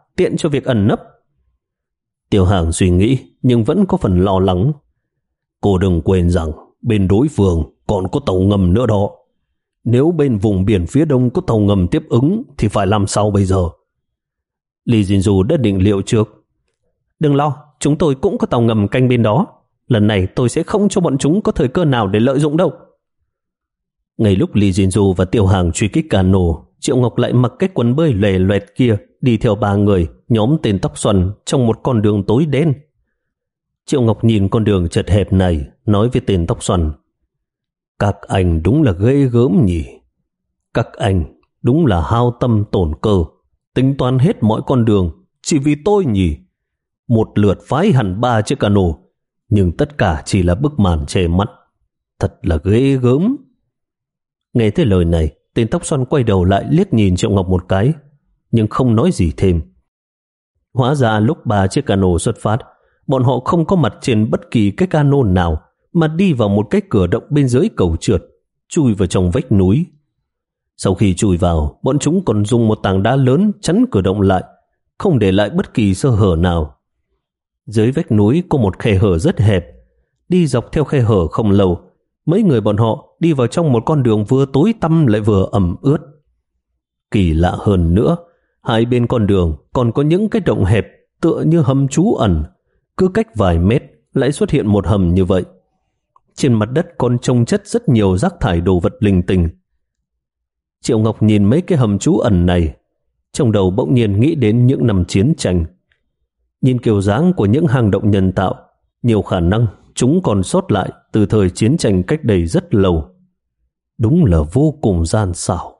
tiện cho việc ẩn nấp. Tiêu Hàng suy nghĩ nhưng vẫn có phần lo lắng. Cô đừng quên rằng bên đối phương còn có tàu ngầm nữa đó. Nếu bên vùng biển phía đông có tàu ngầm tiếp ứng thì phải làm sao bây giờ? Lý Diên Du đã định liệu trước. Đừng lo, chúng tôi cũng có tàu ngầm canh bên đó. Lần này tôi sẽ không cho bọn chúng có thời cơ nào để lợi dụng đâu. Ngay lúc Lý Diên Du và Tiêu Hàng truy kích cano, Triệu Ngọc lại mặc cái quần bơi lòe loẹt kia đi theo ba người, nhóm tên tóc xoăn trong một con đường tối đen. Triệu Ngọc nhìn con đường chật hẹp này, nói với tên tóc xoăn: Các anh đúng là ghê gớm nhỉ. Các anh đúng là hao tâm tổn cơ, tính toán hết mọi con đường chỉ vì tôi nhỉ. Một lượt phái hẳn ba chiếc cano, nhưng tất cả chỉ là bức màn che mắt. Thật là ghê gớm. Nghe thấy lời này, tên tóc xoăn quay đầu lại liếc nhìn Triệu Ngọc một cái, nhưng không nói gì thêm. Hóa ra lúc ba chiếc cano xuất phát, bọn họ không có mặt trên bất kỳ cái cano nào, mà đi vào một cái cửa động bên dưới cầu trượt, chui vào trong vách núi. Sau khi chui vào, bọn chúng còn dùng một tảng đá lớn chắn cửa động lại, không để lại bất kỳ sơ hở nào. Dưới vách núi có một khe hở rất hẹp. Đi dọc theo khe hở không lâu, mấy người bọn họ đi vào trong một con đường vừa tối tăm lại vừa ẩm ướt. Kỳ lạ hơn nữa, hai bên con đường còn có những cái động hẹp tựa như hầm trú ẩn. Cứ cách vài mét lại xuất hiện một hầm như vậy. Trên mặt đất còn chồng chất rất nhiều rác thải đồ vật linh tinh. Triệu Ngọc nhìn mấy cái hầm trú ẩn này, trong đầu bỗng nhiên nghĩ đến những năm chiến tranh. Nhìn kiểu dáng của những hang động nhân tạo, nhiều khả năng chúng còn sót lại từ thời chiến tranh cách đây rất lâu. Đúng là vô cùng gian xảo.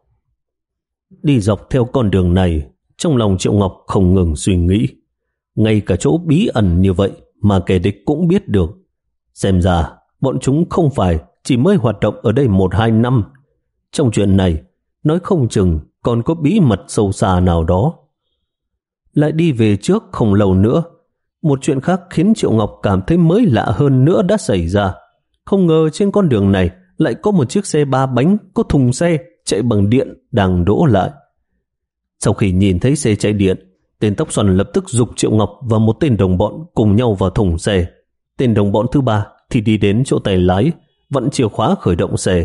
Đi dọc theo con đường này, trong lòng Triệu Ngọc không ngừng suy nghĩ. Ngay cả chỗ bí ẩn như vậy mà kẻ địch cũng biết được. Xem ra bọn chúng không phải chỉ mới hoạt động ở đây một hai năm. Trong chuyện này, nói không chừng còn có bí mật sâu xa nào đó. Lại đi về trước không lâu nữa, một chuyện khác khiến Triệu Ngọc cảm thấy mới lạ hơn nữa đã xảy ra. Không ngờ trên con đường này lại có một chiếc xe ba bánh có thùng xe chạy bằng điện đang đỗ lại. Sau khi nhìn thấy xe chạy điện, tên tóc xoăn lập tức giục Triệu Ngọc và một tên đồng bọn cùng nhau vào thùng xe. Tên đồng bọn thứ ba thì đi đến chỗ tay lái, vặn chìa khóa khởi động xe.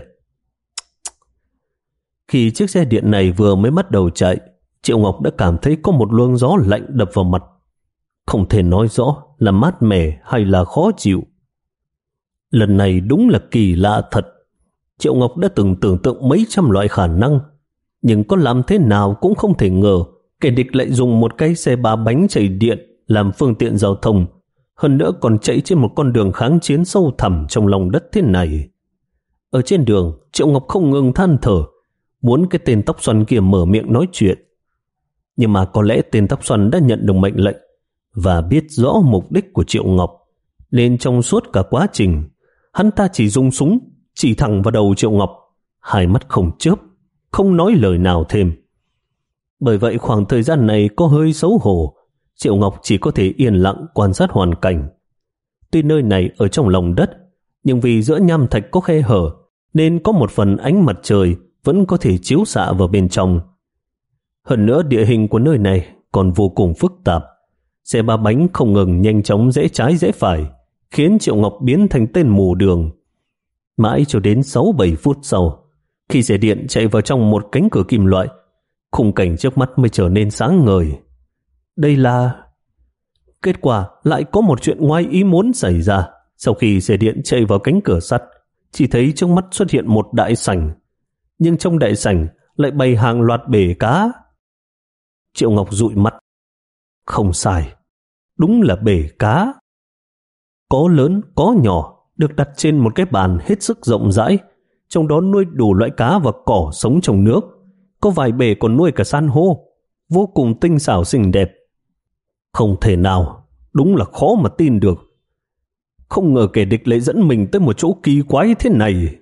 Khi chiếc xe điện này vừa mới bắt đầu chạy, Triệu Ngọc đã cảm thấy có một luồng gió lạnh đập vào mặt. Không thể nói rõ là mát mẻ hay là khó chịu. Lần này đúng là kỳ lạ thật. Triệu Ngọc đã từng tưởng tượng mấy trăm loại khả năng, nhưng có làm thế nào cũng không thể ngờ kẻ địch lại dùng một cái xe ba bánh chạy điện làm phương tiện giao thông, hơn nữa còn chạy trên một con đường kháng chiến sâu thẳm trong lòng đất thế này. Ở trên đường, Triệu Ngọc không ngừng than thở, muốn cái tên tóc xoăn kia mở miệng nói chuyện. Nhưng mà có lẽ tên tóc xoăn đã nhận được mệnh lệnh và biết rõ mục đích của Triệu Ngọc, nên trong suốt cả quá trình, hắn ta chỉ dùng súng chỉ thẳng vào đầu Triệu Ngọc, hai mắt không chớp, không nói lời nào thêm. Bởi vậy khoảng thời gian này có hơi xấu hổ, Triệu Ngọc chỉ có thể yên lặng quan sát hoàn cảnh. Tuy nơi này ở trong lòng đất, nhưng vì giữa nham thạch có khe hở, nên có một phần ánh mặt trời vẫn có thể chiếu xạ vào bên trong. Hơn nữa địa hình của nơi này còn vô cùng phức tạp. Xe ba bánh không ngừng nhanh chóng rẽ trái rẽ phải, khiến Triệu Ngọc biến thành tên mù đường. Mãi cho đến sáu bảy phút sau, khi xe điện chạy vào trong một cánh cửa kim loại, khung cảnh trước mắt mới trở nên sáng ngời. Đây là... Kết quả lại có một chuyện ngoài ý muốn xảy ra. Sau khi xe điện chạy vào cánh cửa sắt, chỉ thấy trước mắt xuất hiện một đại sảnh. Nhưng trong đại sảnh lại bày hàng loạt bể cá. Triệu Ngọc dụi mắt. Không sai, đúng là bể cá. Có lớn, có nhỏ, được đặt trên một cái bàn hết sức rộng rãi. Trong đó nuôi đủ loại cá và cỏ sống trong nước. Có vài bể còn nuôi cả san hô, vô cùng tinh xảo xinh đẹp. Không thể nào, đúng là khó mà tin được. Không ngờ kẻ địch lại dẫn mình tới một chỗ kỳ quái thế này.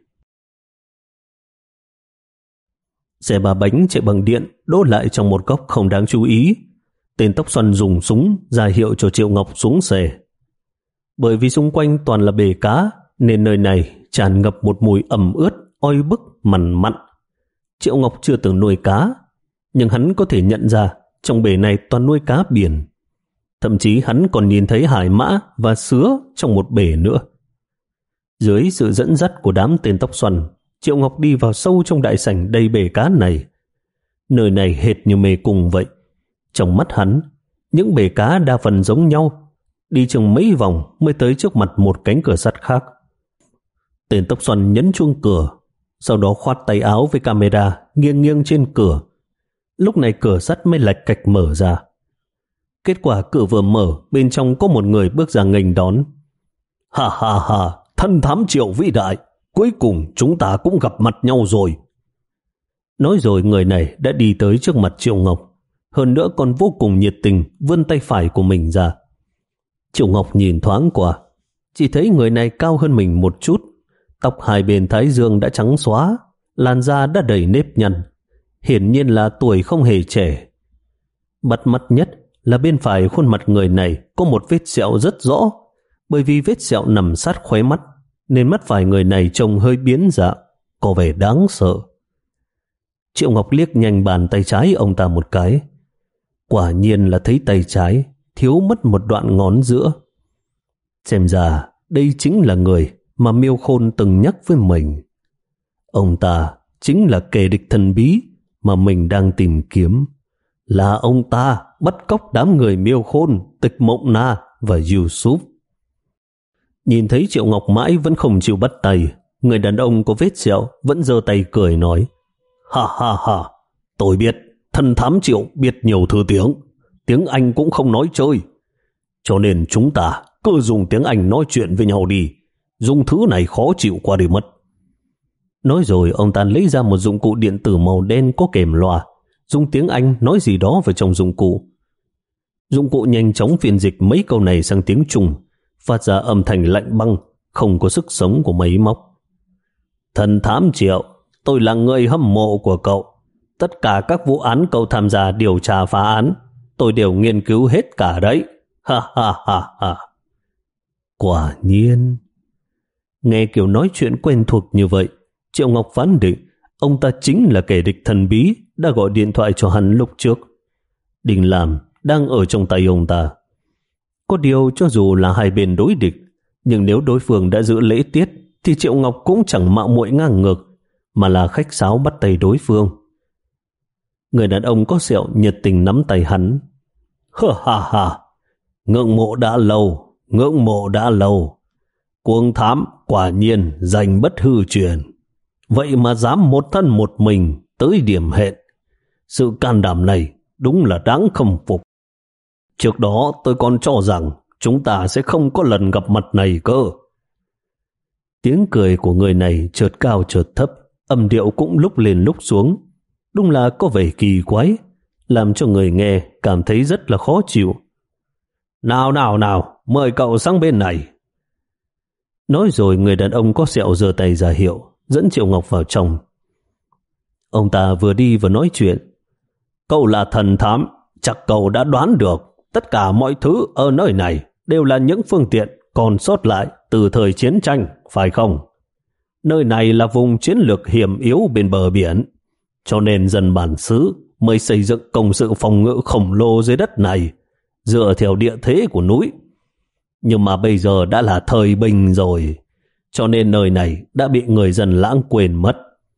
Xe ba bánh chạy bằng điện đỗ lại trong một góc không đáng chú ý. Tên tóc xoăn dùng súng ra hiệu cho Triệu Ngọc xuống xe. Bởi vì xung quanh toàn là bể cá, nên nơi này tràn ngập một mùi ẩm ướt, oi bức, mằn mặn. Triệu Ngọc chưa từng nuôi cá, nhưng hắn có thể nhận ra trong bể này toàn nuôi cá biển. Thậm chí hắn còn nhìn thấy hải mã và sứa trong một bể nữa. Dưới sự dẫn dắt của đám tên tóc xoăn, Triệu Ngọc đi vào sâu trong đại sảnh đầy bể cá này. Nơi này hệt như mê cung vậy. Trong mắt hắn, những bể cá đa phần giống nhau, đi chừng mấy vòng mới tới trước mặt một cánh cửa sắt khác. Tên tóc xoăn nhấn chuông cửa, sau đó khoát tay áo với camera nghiêng nghiêng trên cửa. Lúc này cửa sắt mới lạch cạch mở ra. Kết quả cửa vừa mở, bên trong có một người bước ra nghênh đón. Ha ha ha, thân thám Triệu vĩ đại, cuối cùng chúng ta cũng gặp mặt nhau rồi. Nói rồi người này đã đi tới trước mặt Triệu Ngọc, hơn nữa còn vô cùng nhiệt tình vươn tay phải của mình ra. Triệu Ngọc nhìn thoáng qua, chỉ thấy người này cao hơn mình một chút, tóc hai bên thái dương đã trắng xóa, làn da đã đầy nếp nhăn, hiển nhiên là tuổi không hề trẻ. Bắt mắt nhất là bên phải khuôn mặt người này có một vết sẹo rất rõ, bởi vì vết sẹo nằm sát khóe mắt, nên mắt phải người này trông hơi biến dạng, có vẻ đáng sợ. Triệu Ngọc liếc nhanh bàn tay trái ông ta một cái. Quả nhiên là thấy tay trái thiếu mất một đoạn ngón giữa. Xem ra đây chính là người mà Miêu Khôn từng nhắc với mình. Ông ta chính là kẻ địch thần bí mà mình đang tìm kiếm. Là ông ta bắt cóc đám người Miêu Khôn, Tịch Mộng Na và Yusuf. Nhìn thấy Triệu Ngọc mãi vẫn không chịu bắt tay, người đàn ông có vết sẹo vẫn giơ tay cười nói: Ha ha ha, tôi biết thân thám Triệu biết nhiều thứ tiếng, tiếng Anh cũng không nói chơi, cho nên chúng ta cứ dùng tiếng Anh nói chuyện với nhau đi, dùng thứ này khó chịu qua đi mất. Nói rồi ông ta lấy ra một dụng cụ điện tử màu đen có kèm loa, dùng tiếng Anh nói gì đó vào trong dụng cụ. Dụng cụ nhanh chóng phiên dịch mấy câu này sang tiếng Trung, phát ra âm thanh lạnh băng, không có sức sống của máy móc. Thần thám Triệu, tôi là người hâm mộ của cậu. Tất cả các vụ án cậu tham gia điều tra phá án, tôi đều nghiên cứu hết cả đấy. Ha ha ha ha. Quả nhiên. Nghe kiểu nói chuyện quen thuộc như vậy, Triệu Ngọc phán định ông ta chính là kẻ địch thần bí đã gọi điện thoại cho hắn lúc trước. Đình Làm đang ở trong tay ông ta. Có điều cho dù là hai bên đối địch, nhưng nếu đối phương đã giữ lễ tiết thì Triệu Ngọc cũng chẳng mạo muội ngang ngược, mà là khách sáo bắt tay đối phương. Người đàn ông có sẹo nhiệt tình nắm tay hắn. Hơ ha ha, ngưỡng mộ đã lâu, ngưỡng mộ đã lâu. Cuồng thám quả nhiên danh bất hư truyền. Vậy mà dám một thân một mình tới điểm hẹn. Sự can đảm này đúng là đáng khâm phục. Trước đó tôi còn cho rằng chúng ta sẽ không có lần gặp mặt này cơ. Tiếng cười của người này chợt cao chợt thấp, âm điệu cũng lúc lên lúc xuống. Đúng là có vẻ kỳ quái, làm cho người nghe cảm thấy rất là khó chịu. Nào nào nào, mời cậu sang bên này. Nói rồi người đàn ông có sẹo giơ tay ra hiệu, dẫn Triệu Ngọc vào trong. Ông ta vừa đi vừa nói chuyện. Cậu là thần thám, chắc cậu đã đoán được tất cả mọi thứ ở nơi này đều là những phương tiện còn sót lại từ thời chiến tranh, phải không? Nơi này là vùng chiến lược hiểm yếu bên bờ biển, cho nên dân bản xứ mới xây dựng công sự phòng ngự khổng lồ dưới đất này, dựa theo địa thế của núi. Nhưng mà bây giờ đã là thời bình rồi, cho nên nơi này đã bị người dân lãng quên mất.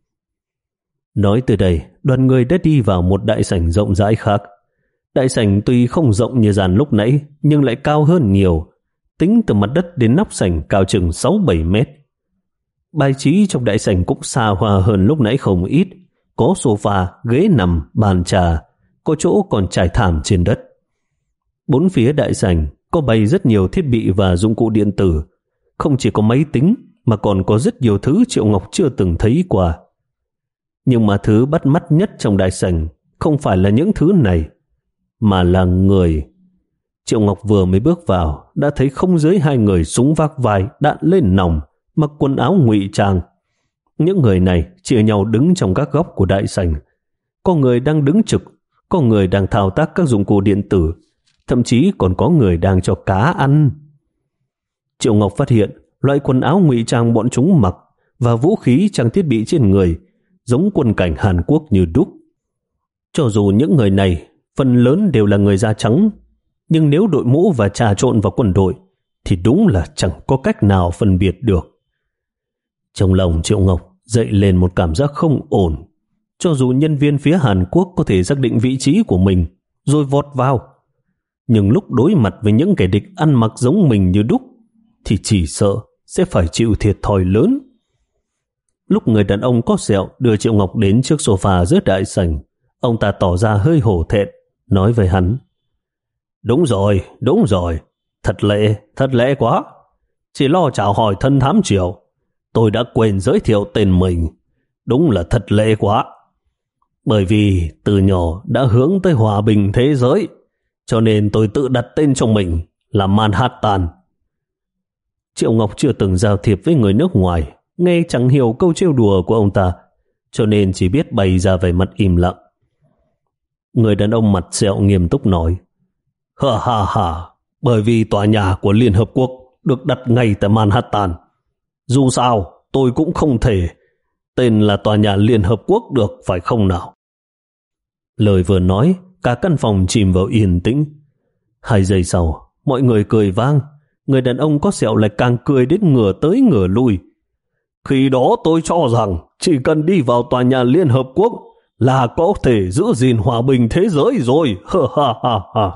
Nói từ đây, đoàn người đã đi vào một đại sảnh rộng rãi khác. Đại sảnh tuy không rộng như dàn lúc nãy, nhưng lại cao hơn nhiều. Tính từ mặt đất đến nóc sảnh cao chừng sáu bảy mét. Bài trí trong đại sảnh cũng xa hoa hơn lúc nãy không ít. Có sofa, ghế nằm, bàn trà, có chỗ còn trải thảm trên đất. Bốn phía đại sảnh có bày rất nhiều thiết bị và dụng cụ điện tử. Không chỉ có máy tính, mà còn có rất nhiều thứ Triệu Ngọc chưa từng thấy qua. Nhưng mà thứ bắt mắt nhất trong đại sảnh không phải là những thứ này, mà là người. Triệu Ngọc vừa mới bước vào đã thấy không dưới hai người súng vác vai, đạn lên nòng, mặc quần áo ngụy trang. Những người này chia nhau đứng trong các góc của đại sảnh. Có người đang đứng trực, có người đang thao tác các dụng cụ điện tử, thậm chí còn có người đang cho cá ăn. Triệu Ngọc phát hiện loại quần áo ngụy trang bọn chúng mặc và vũ khí trang thiết bị trên người giống quân cảnh Hàn Quốc như đúc. Cho dù những người này phần lớn đều là người da trắng, nhưng nếu đội mũ và trà trộn vào quân đội thì đúng là chẳng có cách nào phân biệt được. Trong lòng Triệu Ngọc dậy lên một cảm giác không ổn. Cho dù nhân viên phía Hàn Quốc có thể xác định vị trí của mình rồi vọt vào, nhưng lúc đối mặt với những kẻ địch ăn mặc giống mình như đúc thì chỉ sợ sẽ phải chịu thiệt thòi lớn. Lúc người đàn ông có sẹo đưa Triệu Ngọc đến trước sofa giữa đại sảnh, ông ta tỏ ra hơi hổ thẹn, nói với hắn: Đúng rồi, đúng rồi, thật lệ, thật lệ quá. Chỉ lo chào hỏi thân thám Triệu, tôi đã quên giới thiệu tên mình. Đúng là thật lệ quá. Bởi vì từ nhỏ đã hướng tới hòa bình thế giới, cho nên tôi tự đặt tên cho mình là Manhattan. Triệu Ngọc chưa từng giao thiệp với người nước ngoài, nghe chẳng hiểu câu trêu đùa của ông ta, cho nên chỉ biết bày ra vẻ mặt im lặng. Người đàn ông mặt sẹo nghiêm túc nói: Ha ha ha, bởi vì tòa nhà của Liên Hợp Quốc được đặt ngay tại Manhattan. Dù sao, tôi cũng không thể tên là tòa nhà Liên Hợp Quốc được, phải không nào? Lời vừa nói, cả căn phòng chìm vào yên tĩnh. Hai giây sau, mọi người cười vang. Người đàn ông có sẹo lại càng cười đến ngửa tới ngửa lui. Khi đó tôi cho rằng chỉ cần đi vào tòa nhà Liên Hợp Quốc là có thể giữ gìn hòa bình thế giới rồi. Ha ha ha ha.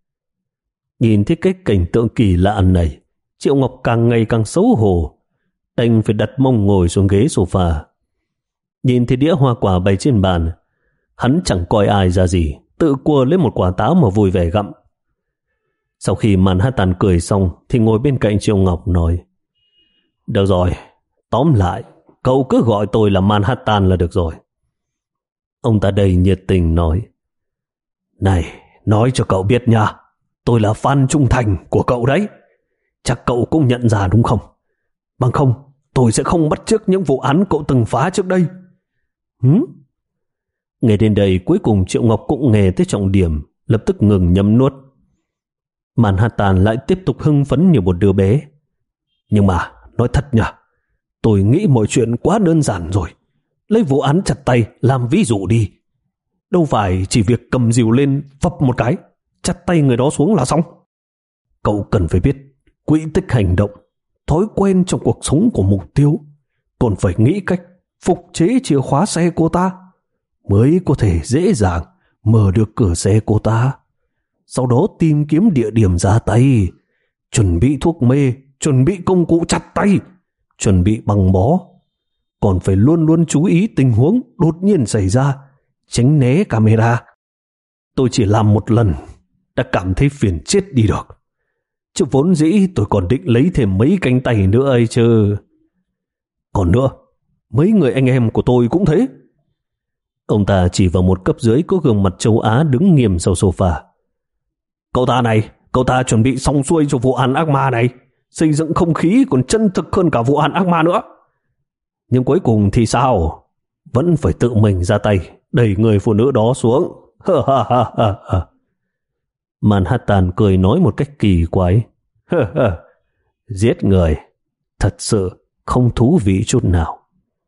Nhìn thấy cái cảnh tượng kỳ lạ này, Triệu Ngọc càng ngày càng xấu hổ, đành phải đặt mông ngồi xuống ghế sofa. Nhìn thấy đĩa hoa quả bày trên bàn, hắn chẳng coi ai ra gì, tự cua lấy một quả táo mà vui vẻ gặm. Sau khi Manhattan cười xong thì ngồi bên cạnh Triệu Ngọc nói: Được rồi, tóm lại, cậu cứ gọi tôi là Manhattan là được rồi. Ông ta đầy nhiệt tình nói: Này, nói cho cậu biết nha, tôi là fan trung thành của cậu đấy. Chắc cậu cũng nhận ra đúng không? Bằng không, tôi sẽ không bắt chước những vụ án cậu từng phá trước đây. Hứ? Nghe đến đây, cuối cùng Triệu Ngọc cũng nghe tới trọng điểm, lập tức ngừng nhấm nuốt. Manhattan lại tiếp tục hưng phấn như một đứa bé. Nhưng mà, nói thật nhỉ, tôi nghĩ mọi chuyện quá đơn giản rồi. Lấy vụ án chặt tay làm ví dụ đi. Đâu phải chỉ việc cầm rìu lên vấp một cái, chặt tay người đó xuống là xong. Cậu cần phải biết quỹ tích hành động, thói quen trong cuộc sống của mục tiêu, còn phải nghĩ cách phục chế chìa khóa xe cô ta mới có thể dễ dàng mở được cửa xe cô ta. Sau đó tìm kiếm địa điểm ra tay, chuẩn bị thuốc mê, chuẩn bị công cụ chặt tay, chuẩn bị băng bó. Còn phải luôn luôn chú ý tình huống đột nhiên xảy ra, tránh né camera. Tôi chỉ làm một lần đã cảm thấy phiền chết đi được. Chứ vốn dĩ tôi còn định lấy thêm mấy cánh tay nữa ấy chứ. Còn nữa, mấy người anh em của tôi cũng thế. Ông ta chỉ vào một cấp dưới có gương mặt châu Á đứng nghiêm sau sofa. Cậu ta này, cậu ta chuẩn bị xong xuôi cho vụ án ác ma này, xây dựng không khí còn chân thực hơn cả vụ án ác ma nữa. Nhưng cuối cùng thì sao? Vẫn phải tự mình ra tay đẩy người phụ nữ đó xuống. Ha ha ha ha ha. Manhattan cười nói một cách kỳ quái. Ha ha. Giết người thật sự không thú vị chút nào.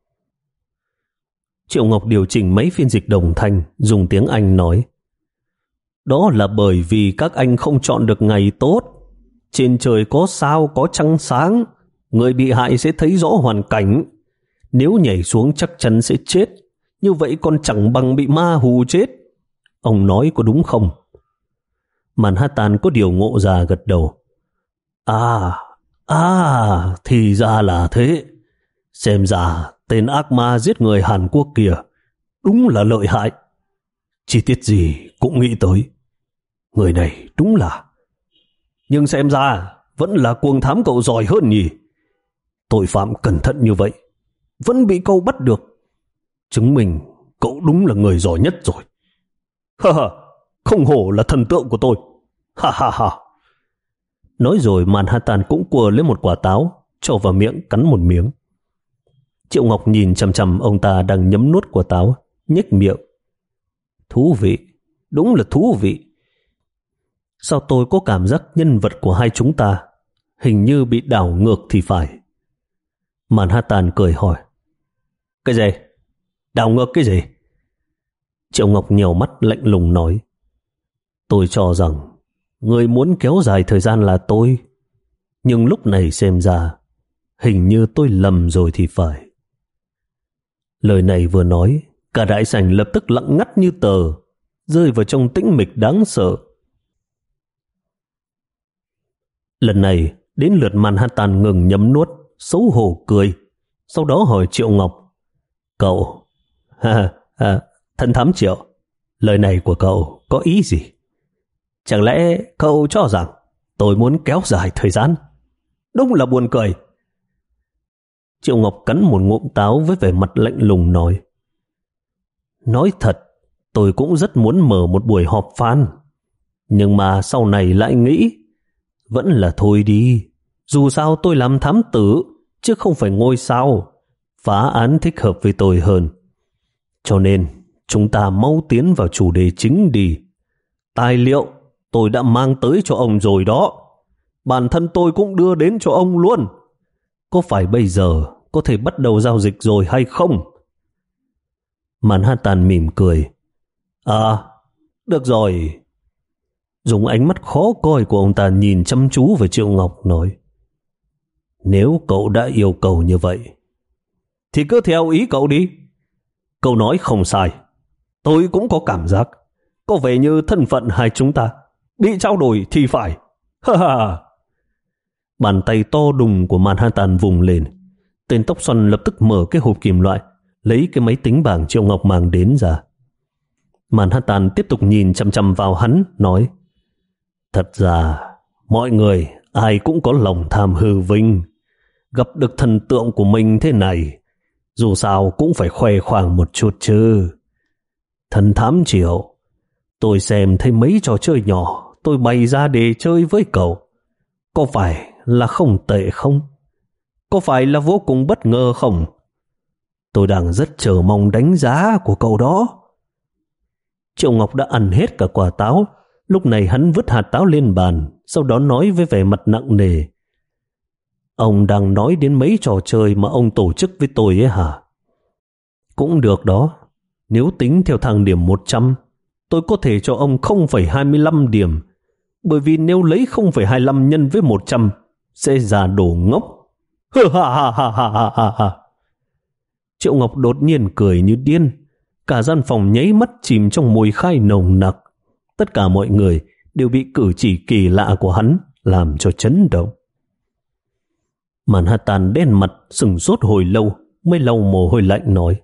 Triệu Ngọc điều chỉnh mấy phiên dịch đồng thanh, dùng tiếng Anh nói: Đó là bởi vì các anh không chọn được ngày tốt. Trên trời có sao, có trăng sáng, người bị hại sẽ thấy rõ hoàn cảnh. Nếu nhảy xuống chắc chắn sẽ chết, như vậy còn chẳng bằng bị ma hù chết. Ông nói có đúng không? Manhattan có điều ngộ ra gật đầu. À, à, thì ra là thế. Xem ra tên ác ma giết người Hàn Quốc kia đúng là lợi hại. Chi tiết gì cũng nghĩ tới. Người này đúng là... Nhưng xem ra vẫn là cuồng thám cậu giỏi hơn nhỉ. Tội phạm cẩn thận như vậy vẫn bị cậu bắt được, chứng minh cậu đúng là người giỏi nhất rồi. Ha ha, không hổ là thần tượng của tôi. Ha ha ha. Nói rồi Manhattan cũng cua lấy một quả táo, cho vào miệng cắn một miếng. Triệu Ngọc nhìn chằm chằm ông ta đang nhấm nuốt quả táo, nhếch miệng. Thú vị, đúng là thú vị. Sao tôi có cảm giác nhân vật của hai chúng ta hình như bị đảo ngược thì phải. Manhattan cười hỏi: Cái gì? Đảo ngược cái gì? Triệu Ngọc nhèo mắt lạnh lùng nói: Tôi cho rằng người muốn kéo dài thời gian là tôi, nhưng lúc này xem ra hình như tôi lầm rồi thì phải. Lời này vừa nói, cả đại sảnh lập tức lặng ngắt như tờ, rơi vào trong tĩnh mịch đáng sợ. Lần này đến lượt Manhattan ngừng nhấm nuốt, xấu hổ cười, sau đó hỏi Triệu Ngọc: Cậu, ha, ha, thân thám Triệu, lời này của cậu có ý gì? Chẳng lẽ cậu cho rằng tôi muốn kéo dài thời gian? Đúng là buồn cười. Triệu Ngọc cắn một ngụm táo với vẻ mặt lạnh lùng nói: Nói thật, tôi cũng rất muốn mở một buổi họp fan, nhưng mà sau này lại nghĩ vẫn là thôi đi. Dù sao tôi làm thám tử chứ không phải ngôi sao, phá án thích hợp với tôi hơn. Cho nên chúng ta mau tiến vào chủ đề chính đi. Tài liệu tôi đã mang tới cho ông rồi đó, bản thân tôi cũng đưa đến cho ông luôn. Có phải bây giờ có thể bắt đầu giao dịch rồi hay không? Manhattan mỉm cười: À, được rồi. Dùng ánh mắt khó coi của ông ta nhìn chăm chú về Triệu Ngọc nói: Nếu cậu đã yêu cầu như vậy thì cứ theo ý cậu đi. Cậu nói không sai. Tôi cũng có cảm giác có vẻ như thân phận hai chúng ta bị trao đổi thì phải. Ha ha. Bàn tay to đùng của Manhattan vùng lên. Tên tóc xoăn lập tức mở cái hộp kim loại, lấy cái máy tính bảng Triệu Ngọc mang đến ra. Manhattan tiếp tục nhìn chăm chăm vào hắn, nói: Thật ra mọi người ai cũng có lòng tham hư vinh. Gặp được thần tượng của mình thế này, dù sao cũng phải khoe khoang một chút chứ. Thần thám Triệu, tôi xem thấy mấy trò chơi nhỏ tôi bày ra để chơi với cậu, có phải là không tệ không? Có phải là vô cùng bất ngờ không? Tôi đang rất chờ mong đánh giá của cậu đó. Triệu Ngọc đã ăn hết cả quả táo. Lúc này hắn vứt hạt táo lên bàn, sau đó nói với vẻ mặt nặng nề: Ông đang nói đến mấy trò chơi mà ông tổ chức với tôi ấy hả? Cũng được đó. Nếu tính theo thang điểm một trăm, tôi có thể cho ông không phẩy hai mươi lăm điểm, bởi vì nếu lấy không phẩy hai mươi lăm nhân với một trăm sẽ ra đồ ngốc. Ha ha ha ha ha ha ha. Triệu Ngọc đột nhiên cười như điên. Cả gian phòng nháy mắt chìm trong mùi khai nồng nặc. Tất cả mọi người đều bị cử chỉ kỳ lạ của hắn làm cho chấn động. Manhattan đen mặt sừng sốt hồi lâu mới lau mồ hôi lạnh nói: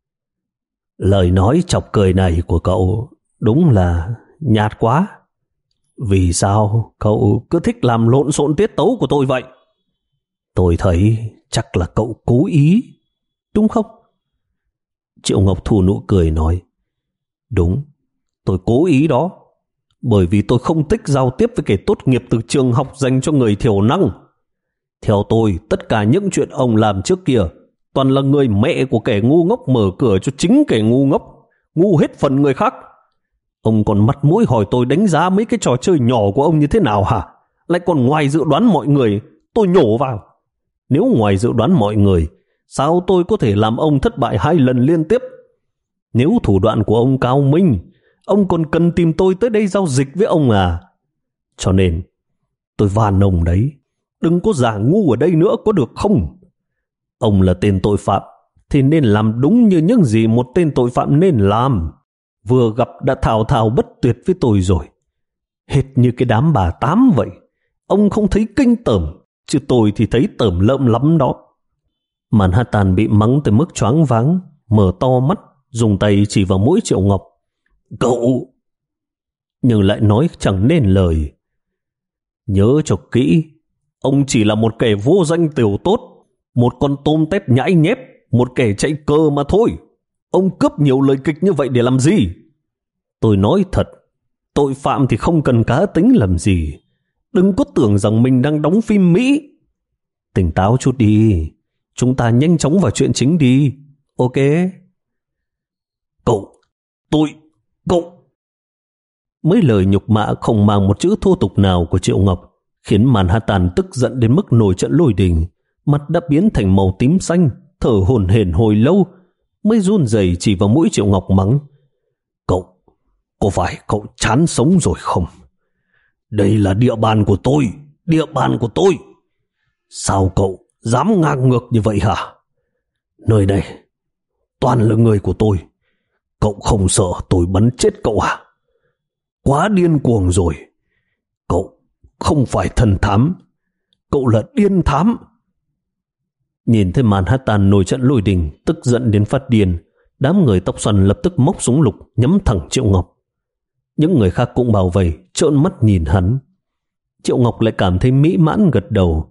Lời nói chọc cười này của cậu đúng là nhạt quá. Vì sao cậu cứ thích làm lộn xộn tiết tấu của tôi vậy? Tôi thấy chắc là cậu cố ý, đúng không? Triệu Ngọc thu nụ cười nói: Đúng, tôi cố ý đó. Bởi vì tôi không thích giao tiếp với kẻ tốt nghiệp từ trường học dành cho người thiểu năng. Theo tôi, tất cả những chuyện ông làm trước kia toàn là người mẹ của kẻ ngu ngốc mở cửa cho chính kẻ ngu ngốc, ngu hết phần người khác. Ông còn mặt mũi hỏi tôi đánh giá mấy cái trò chơi nhỏ của ông như thế nào hả? Lại còn ngoài dự đoán mọi người. Tôi nhổ vào: Nếu ngoài dự đoán mọi người, sao tôi có thể làm ông thất bại hai lần liên tiếp? Nếu thủ đoạn của ông cao minh, ông còn cần tìm tôi tới đây giao dịch với ông à? Cho nên tôi van ông đấy, đừng có giả ngu ở đây nữa có được không? Ông là tên tội phạm thì nên làm đúng như những gì một tên tội phạm nên làm. Vừa gặp đã thao thao bất tuyệt với tôi rồi, hệt như cái đám bà tám vậy. Ông không thấy kinh tởm, chứ tôi thì thấy tởm lợm lắm đó. Manhattan bị mắng tới mức choáng váng, mở to mắt, dùng tay chỉ vào mũi Triệu Ngọc: Cậu! Nhưng lại nói chẳng nên lời. Nhớ cho kỹ, ông chỉ là một kẻ vô danh tiểu tốt, một con tôm tép nhãi nhép, một kẻ chạy cơ mà thôi. Ông cướp nhiều lời kịch như vậy để làm gì? Tôi nói thật, tội phạm thì không cần cá tính làm gì. Đừng có tưởng rằng mình đang đóng phim Mỹ. Tỉnh táo chút đi, chúng ta nhanh chóng vào chuyện chính đi. Ok? Cậu, tôi, cậu. Mấy lời nhục mạ không mang một chữ thô tục nào của Triệu Ngọc khiến Manhattan tức giận đến mức nổi trận lôi đình. Mặt đã biến thành màu tím xanh, thở hổn hển hồi lâu mới run rẩy chỉ vào mũi Triệu Ngọc mắng: Cậu, có phải cậu chán sống rồi không? Đây là địa bàn của tôi, địa bàn của tôi. Sao cậu dám ngang ngược như vậy hả? Nơi này toàn là người của tôi. Cậu không sợ tôi bắn chết cậu à? Quá điên cuồng rồi. Cậu không phải thần thám, cậu là điên thám. Nhìn thấy Manhattan nổi trận lôi đình, tức giận đến phát điên, đám người tóc xoăn lập tức móc súng lục nhắm thẳng Triệu Ngọc. Những người khác cũng bao vây, trợn mắt nhìn hắn. Triệu Ngọc lại cảm thấy mỹ mãn gật đầu.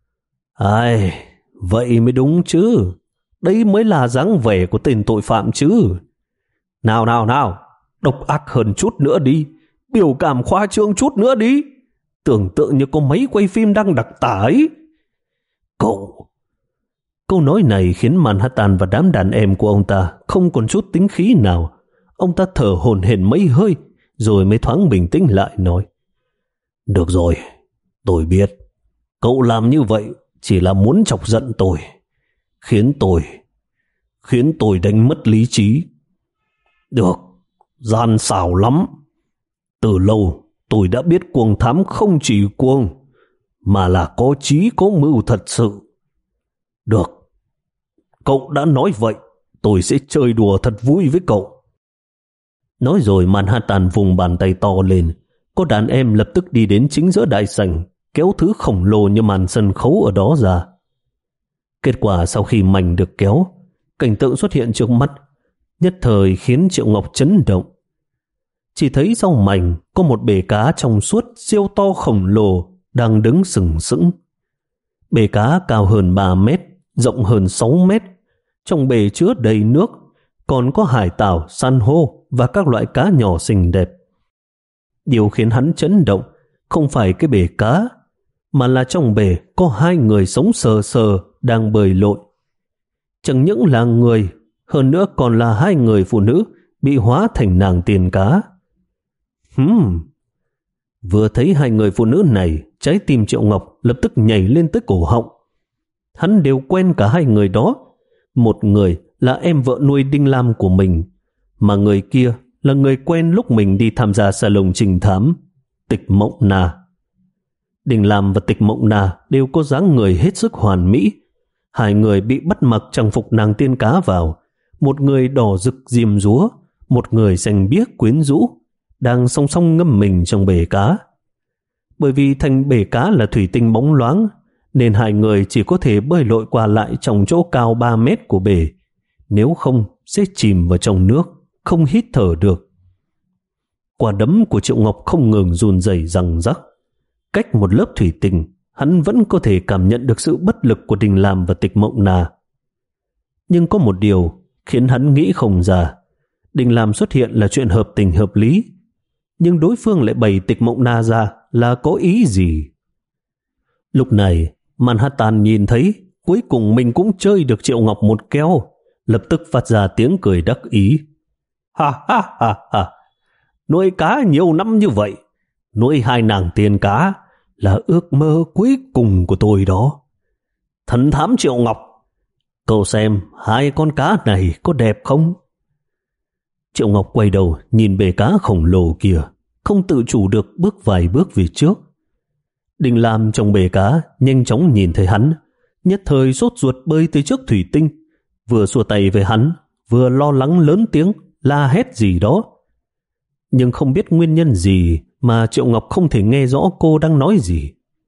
Ai, vậy mới đúng chứ. Đấy mới là dáng vẻ của tên tội phạm chứ. Nào nào nào, độc ác hơn chút nữa đi, biểu cảm khoa trương chút nữa đi. Tưởng tượng như có mấy quay phim đang đặc tả ấy. Cậu... Câu nói này khiến Manhattan và đám đàn em của ông ta không còn chút tính khí nào. Ông ta thở hổn hển mấy hơi, rồi mới thoáng bình tĩnh lại nói. Được rồi, tôi biết. Cậu làm như vậy chỉ là muốn chọc giận tôi, khiến tôi, khiến tôi đánh mất lý trí. Được, gian xảo lắm. Từ lâu tôi đã biết cuồng thám không chỉ cuồng, mà là có chí có mưu thật sự. Được, cậu đã nói vậy, tôi sẽ chơi đùa thật vui với cậu. Nói rồi Manhattan vùng bàn tay to lên, có đàn em lập tức đi đến chính giữa đại sảnh, kéo thứ khổng lồ như màn sân khấu ở đó ra. Kết quả sau khi mảnh được kéo, cảnh tượng xuất hiện trước mắt, nhất thời khiến Triệu Ngọc chấn động. Chỉ thấy sau mảnh có một bể cá trong suốt siêu to khổng lồ đang đứng sừng sững. Bể cá cao hơn ba mét, rộng hơn sáu mét. Trong bể chứa đầy nước, còn có hải tảo, san hô và các loại cá nhỏ xinh đẹp. Điều khiến hắn chấn động không phải cái bể cá, mà là trong bể có hai người sống sờ sờ đang bơi lội. Chẳng những là người, hơn nữa còn là hai người phụ nữ bị hóa thành nàng tiên cá. Hừm, vừa thấy hai người phụ nữ này, trái tim Triệu Ngọc lập tức nhảy lên tới cổ họng. Hắn đều quen cả hai người đó. Một người là em vợ nuôi Đinh Lam của mình, mà người kia là người quen lúc mình đi tham gia salon trình thám, Tịch Mộng Na. Đinh Lam và Tịch Mộng Na đều có dáng người hết sức hoàn mỹ. Hai người bị bắt mặc trang phục nàng tiên cá vào, một người đỏ rực diêm dúa, một người xanh biếc quyến rũ, đang song song ngâm mình trong bể cá. Bởi vì thành bể cá là thủy tinh bóng loáng, nên hai người chỉ có thể bơi lội qua lại trong chỗ cao ba mét của bể, nếu không sẽ chìm vào trong nước, không hít thở được. Quả đấm của Triệu Ngọc không ngừng run rẩy răng rắc. Cách một lớp thủy tinh, hắn vẫn có thể cảm nhận được sự bất lực của Đình Lam và Tịch Mộng Na. Nhưng có một điều khiến hắn nghĩ không ra. Đình Lam xuất hiện là chuyện hợp tình hợp lý, nhưng đối phương lại bày Tịch Mộng Na ra là có ý gì? Lúc này, Manhattan nhìn thấy cuối cùng mình cũng chơi được Triệu Ngọc một keo, lập tức phát ra tiếng cười đắc ý. Ha ha ha ha! Nuôi cá nhiều năm như vậy, nuôi hai nàng tiên cá là ước mơ cuối cùng của tôi đó. Thần thám Triệu Ngọc, cậu xem hai con cá này có đẹp không? Triệu Ngọc quay đầu nhìn bể cá khổng lồ kia, không tự chủ được bước vài bước về trước. Đình Lam trong bể cá nhanh chóng nhìn thấy hắn, nhất thời sốt ruột bơi tới trước thủy tinh, vừa xua tay với hắn, vừa lo lắng lớn tiếng la hét gì đó. Nhưng không biết nguyên nhân gì mà Triệu Ngọc không thể nghe rõ cô đang nói gì.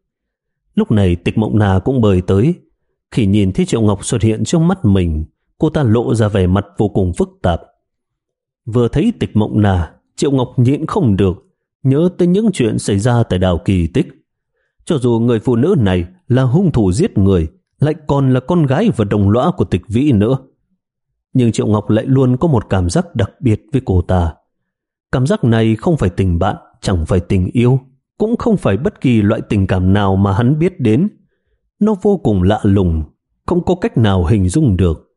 Lúc này Tịch Mộng Na cũng bơi tới. Khi nhìn thấy Triệu Ngọc xuất hiện trước mắt mình, cô ta lộ ra vẻ mặt vô cùng phức tạp. Vừa thấy Tịch Mộng Na, Triệu Ngọc nhịn không được, nhớ tới những chuyện xảy ra tại đảo Kỳ Tích. Cho dù người phụ nữ này là hung thủ giết người, lại còn là con gái và đồng lõa của Tịch Vĩ nữa, nhưng Triệu Ngọc lại luôn có một cảm giác đặc biệt với cô ta. Cảm giác này không phải tình bạn, chẳng phải tình yêu, cũng không phải bất kỳ loại tình cảm nào mà hắn biết đến. Nó vô cùng lạ lùng, không có cách nào hình dung được.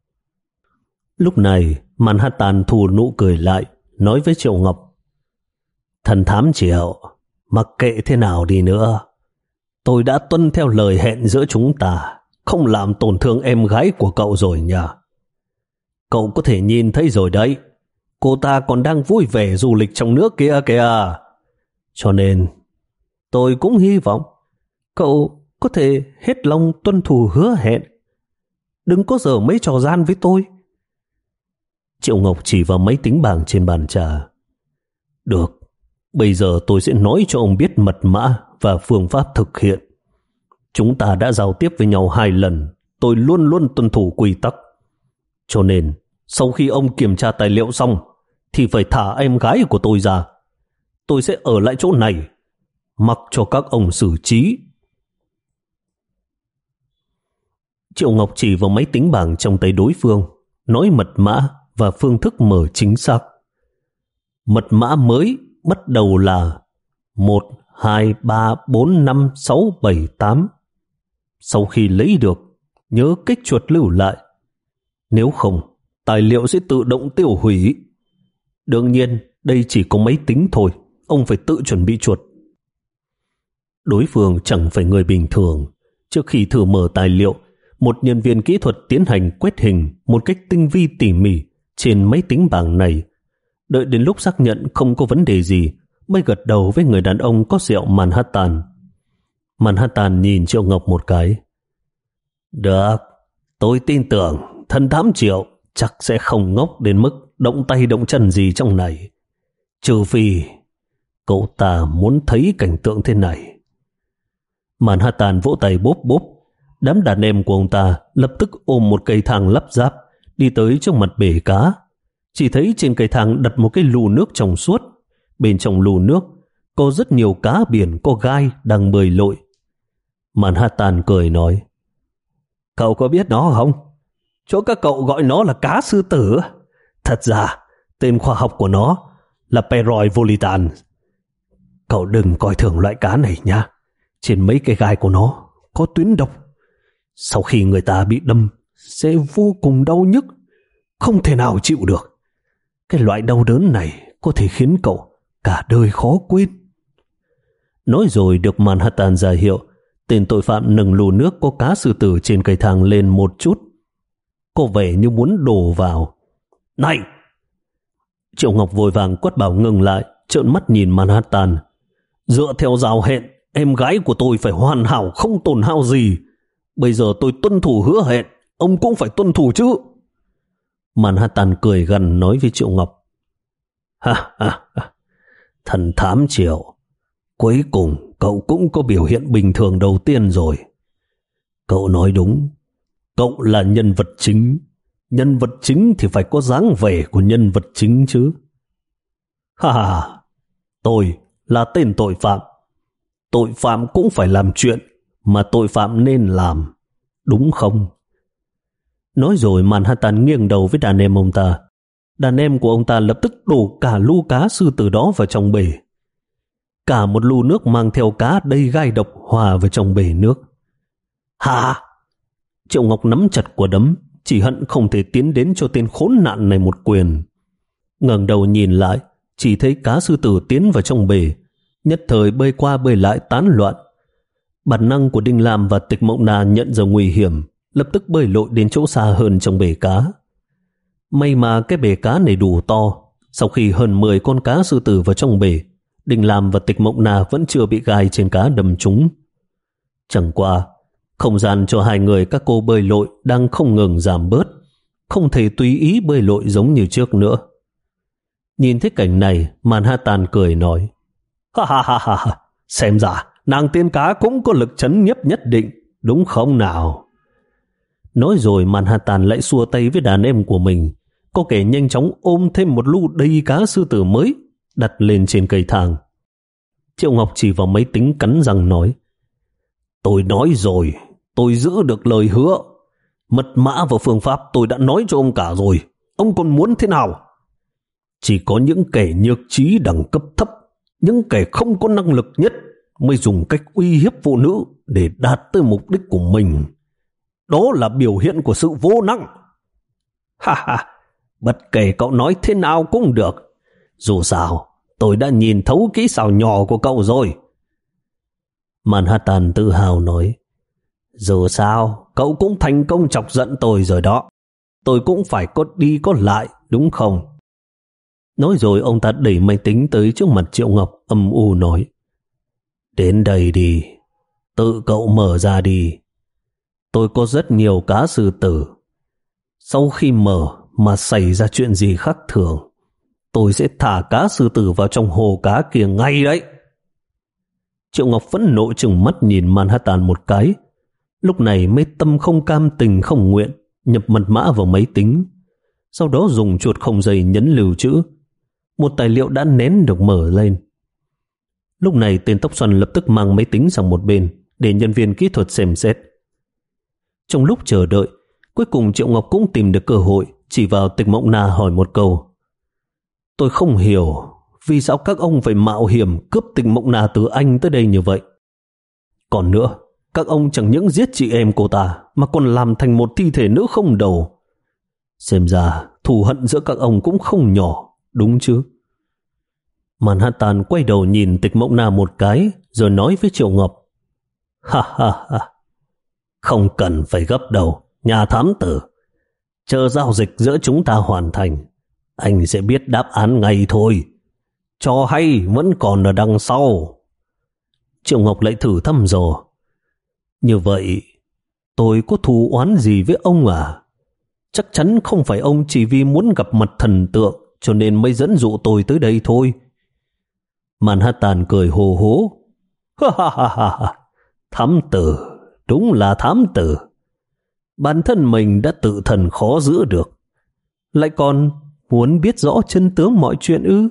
Lúc này, Manhattan thu nụ cười lại, nói với Triệu Ngọc: Thần thám Triệu, mặc kệ thế nào đi nữa, tôi đã tuân theo lời hẹn giữa chúng ta, không làm tổn thương em gái của cậu rồi nhỉ? Cậu có thể nhìn thấy rồi đấy, Cô ta còn đang vui vẻ du lịch trong nước kia kìa. Cho nên tôi cũng hy vọng cậu có thể hết lòng tuân thủ hứa hẹn. Đừng có giở mấy trò gian với tôi. Triệu Ngọc chỉ vào máy tính bảng trên bàn trà. Được, bây giờ tôi sẽ nói cho ông biết mật mã và phương pháp thực hiện. Chúng ta đã giao tiếp với nhau hai lần, tôi luôn luôn tuân thủ quy tắc. Cho nên, sau khi ông kiểm tra tài liệu xong, thì phải thả em gái của tôi ra. Tôi sẽ ở lại chỗ này, mặc cho các ông xử trí. Triệu Ngọc chỉ vào máy tính bảng trong tay đối phương, nói mật mã và phương thức mở chính xác. Mật mã mới bắt đầu là một, hai, ba, bốn, năm, sáu, bảy, tám. Sau khi lấy được, nhớ kích chuột lưu lại. Nếu không, tài liệu sẽ tự động tiêu hủy. Đương nhiên, đây chỉ có máy tính thôi, ông phải tự chuẩn bị chuột. Đối phương chẳng phải người bình thường. Trước khi thử mở tài liệu, một nhân viên kỹ thuật tiến hành quét hình một cách tinh vi tỉ mỉ trên máy tính bảng này. Đợi đến lúc xác nhận không có vấn đề gì, mới gật đầu với người đàn ông có sẹo Manhattan. Manhattan nhìn Triệu Ngọc một cái. Được, tôi tin tưởng thần thám Triệu chắc sẽ không ngốc đến mức động tay động chân gì trong này. Trừ phi cậu ta muốn thấy cảnh tượng thế này. Manhattan vỗ tay bốp bốp. Đám đàn em của ông ta lập tức ôm một cây thang lắp ráp đi tới trước mặt bể cá. Chỉ thấy trên cây thang đặt một cái lù nước trong suốt. Bên trong lù nước có rất nhiều cá biển có gai đang bơi lội. Manhattan cười nói, cậu có biết nó không? Chỗ các cậu gọi nó là cá sư tử. Thật ra tên khoa học của nó là Peroy volitan. Cậu đừng coi thường loại cá này nha. Trên mấy cái gai của nó có tuyến độc. Sau khi người ta bị đâm sẽ vô cùng đau nhức, không thể nào chịu được. Cái loại đau đớn này có thể khiến cậu cả đời khó quên. Nói rồi được Manhattan ra hiệu, tên tội phạm nâng lù nước có cá sư tử trên cây thang lên một chút. Có vẻ như muốn đổ vào. Này! Triệu Ngọc vội vàng quát bảo ngừng lại, trợn mắt nhìn Manhattan. Dựa theo giao hẹn, em gái của tôi phải hoàn hảo không tổn hao gì. Bây giờ tôi tuân thủ hứa hẹn, ông cũng phải tuân thủ chứ. Manhattan cười gằn nói với Triệu Ngọc. Ha ha ha, thần thám Triệu, cuối cùng cậu cũng có biểu hiện bình thường đầu tiên rồi. Cậu nói đúng, cậu là nhân vật chính. Nhân vật chính thì phải có dáng vẻ của nhân vật chính chứ. Ha ha, tôi là tên tội phạm. Tội phạm cũng phải làm chuyện mà tội phạm nên làm, đúng không? Nói rồi Manhattan nghiêng đầu với đàn em ông ta. Đàn em của ông ta lập tức đổ cả lu cá sư tử đó vào trong bể. Cả một lu nước mang theo cá đầy gai độc hòa vào trong bể nước. Hả? Triệu Ngọc nắm chặt quả đấm, chỉ hận không thể tiến đến cho tên khốn nạn này một quyền. Ngẩng đầu nhìn lại, chỉ thấy cá sư tử tiến vào trong bể, nhất thời bơi qua bơi lại tán loạn. Bản năng của Đinh Lam và Tịch Mộng Na nhận ra nguy hiểm, lập tức bơi lội đến chỗ xa hơn trong bể cá. May mà cái bể cá này đủ to. Sau khi hơn mười con cá sư tử vào trong bể, Đinh Lam và Tịch Mộng Na vẫn chưa bị gai trên cá đâm trúng. Chẳng qua, không gian cho hai người các cô bơi lội đang không ngừng giảm bớt, không thể tùy ý bơi lội giống như trước nữa. Nhìn thấy cảnh này, Manhattan cười nói, ha ha ha ha ha, xem ra nàng tiên cá cũng có lực trấn nhiếp nhất định, đúng không nào? Nói rồi Manhattan lại xua tay với đàn em của mình, có kẻ nhanh chóng ôm thêm một lu đầy cá sư tử mới, đặt lên trên cây thang. Triệu Ngọc chỉ vào máy tính cắn răng nói, tôi nói rồi, tôi giữ được lời hứa. Mật mã và phương pháp tôi đã nói cho ông cả rồi, ông còn muốn thế nào? Chỉ có những kẻ nhược trí đẳng cấp thấp, những kẻ không có năng lực nhất mới dùng cách uy hiếp phụ nữ để đạt tới mục đích của mình. Đó là biểu hiện của sự vô năng. Ha ha, bất kể cậu nói thế nào cũng được. Dù sao, tôi đã nhìn thấu kỹ xảo nhỏ của cậu rồi. Manhattan tự hào nói, dù sao, cậu cũng thành công chọc giận tôi rồi đó. Tôi cũng phải có đi có lại, đúng không? Nói rồi ông ta đẩy máy tính tới trước mặt Triệu Ngọc, âm u nói: Đến đây đi, tự cậu mở ra đi. Tôi có rất nhiều cá sư tử. Sau khi mở mà xảy ra chuyện gì khác thường, tôi sẽ thả cá sư tử vào trong hồ cá kia ngay đấy. Triệu Ngọc phẫn nộ trừng mắt nhìn Manhattan một cái, lúc này mới tâm không cam tình không nguyện nhập mật mã vào máy tính, sau đó dùng chuột không dây nhấn lưu trữ. Một tài liệu đã nén được mở lên. Lúc này tên tóc xoăn lập tức mang máy tính sang một bên để nhân viên kỹ thuật xem xét. Trong lúc chờ đợi, cuối cùng Triệu Ngọc cũng tìm được cơ hội chỉ vào Tịch Mộng Na hỏi một câu: Tôi không hiểu vì sao các ông phải mạo hiểm cướp Tịch Mộng Na từ anh tới đây như vậy. Còn nữa, các ông chẳng những giết chị em cô ta mà còn làm thành một thi thể nữ không đầu. Xem ra thù hận giữa các ông cũng không nhỏ, đúng chứ? Manhattan quay đầu nhìn Tịch Mộng Na một cái rồi nói với Triệu Ngọc: Ha ha ha, không cần phải gấp đầu, nhà thám tử. Chờ giao dịch giữa chúng ta hoàn thành, anh sẽ biết đáp án ngay thôi. Trò hay vẫn còn ở đằng sau. Triệu Ngọc lại thử thăm dò: Như vậy, tôi có thù oán gì với ông à? Chắc chắn không phải ông chỉ vì muốn gặp mặt thần tượng cho nên mới dẫn dụ tôi tới đây thôi. Manhattan cười hồ hố: Ha ha ha ha, thám tử, đúng là thám tử. Bản thân mình đã tự thần khó giữ được, lại còn muốn biết rõ chân tướng mọi chuyện ư?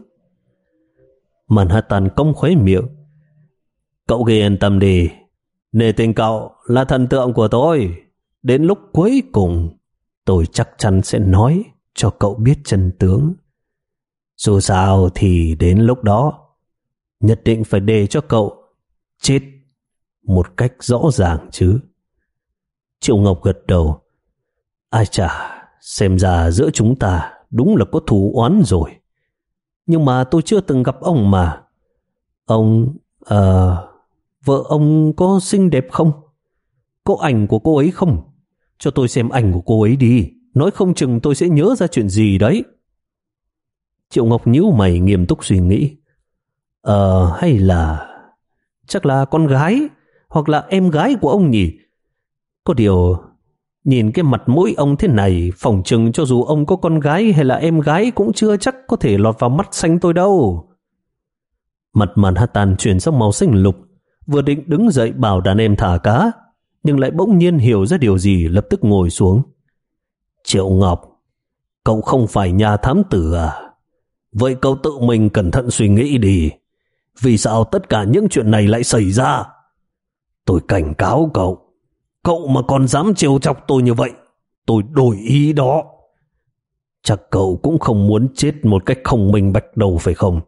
Manhattan cong khóe miệng: Cậu ghi yên tâm đi, nể tình cậu là thần tượng của tôi. Đến lúc cuối cùng, tôi chắc chắn sẽ nói cho cậu biết chân tướng. Dù sao thì đến lúc đó, nhất định phải để cho cậu chết một cách rõ ràng chứ. Triệu Ngọc gật đầu: Ai chà, xem ra giữa chúng ta đúng là có thù oán rồi. Nhưng mà tôi chưa từng gặp ông mà. Ông, à, vợ ông có xinh đẹp không? Có ảnh của cô ấy không? Cho tôi xem ảnh của cô ấy đi, nói không chừng tôi sẽ nhớ ra chuyện gì đấy. Triệu Ngọc nhíu mày nghiêm túc suy nghĩ: Ờ, hay là chắc là con gái hoặc là em gái của ông nhỉ? Có điều nhìn cái mặt mũi ông thế này, phỏng chừng cho dù ông có con gái hay là em gái cũng chưa chắc có thể lọt vào mắt xanh tôi đâu. Mặt Manhattan chuyển sang màu xanh lục, vừa định đứng dậy bảo đàn em thả cá, nhưng lại bỗng nhiên hiểu ra điều gì, lập tức ngồi xuống. Triệu Ngọc, cậu không phải nhà thám tử à? Vậy cậu tự mình cẩn thận suy nghĩ đi. Vì sao tất cả những chuyện này lại xảy ra? Tôi cảnh cáo cậu, cậu mà còn dám trêu chọc tôi như vậy, tôi đổi ý đó. Chắc cậu cũng không muốn chết một cách không minh bạch đâu phải không?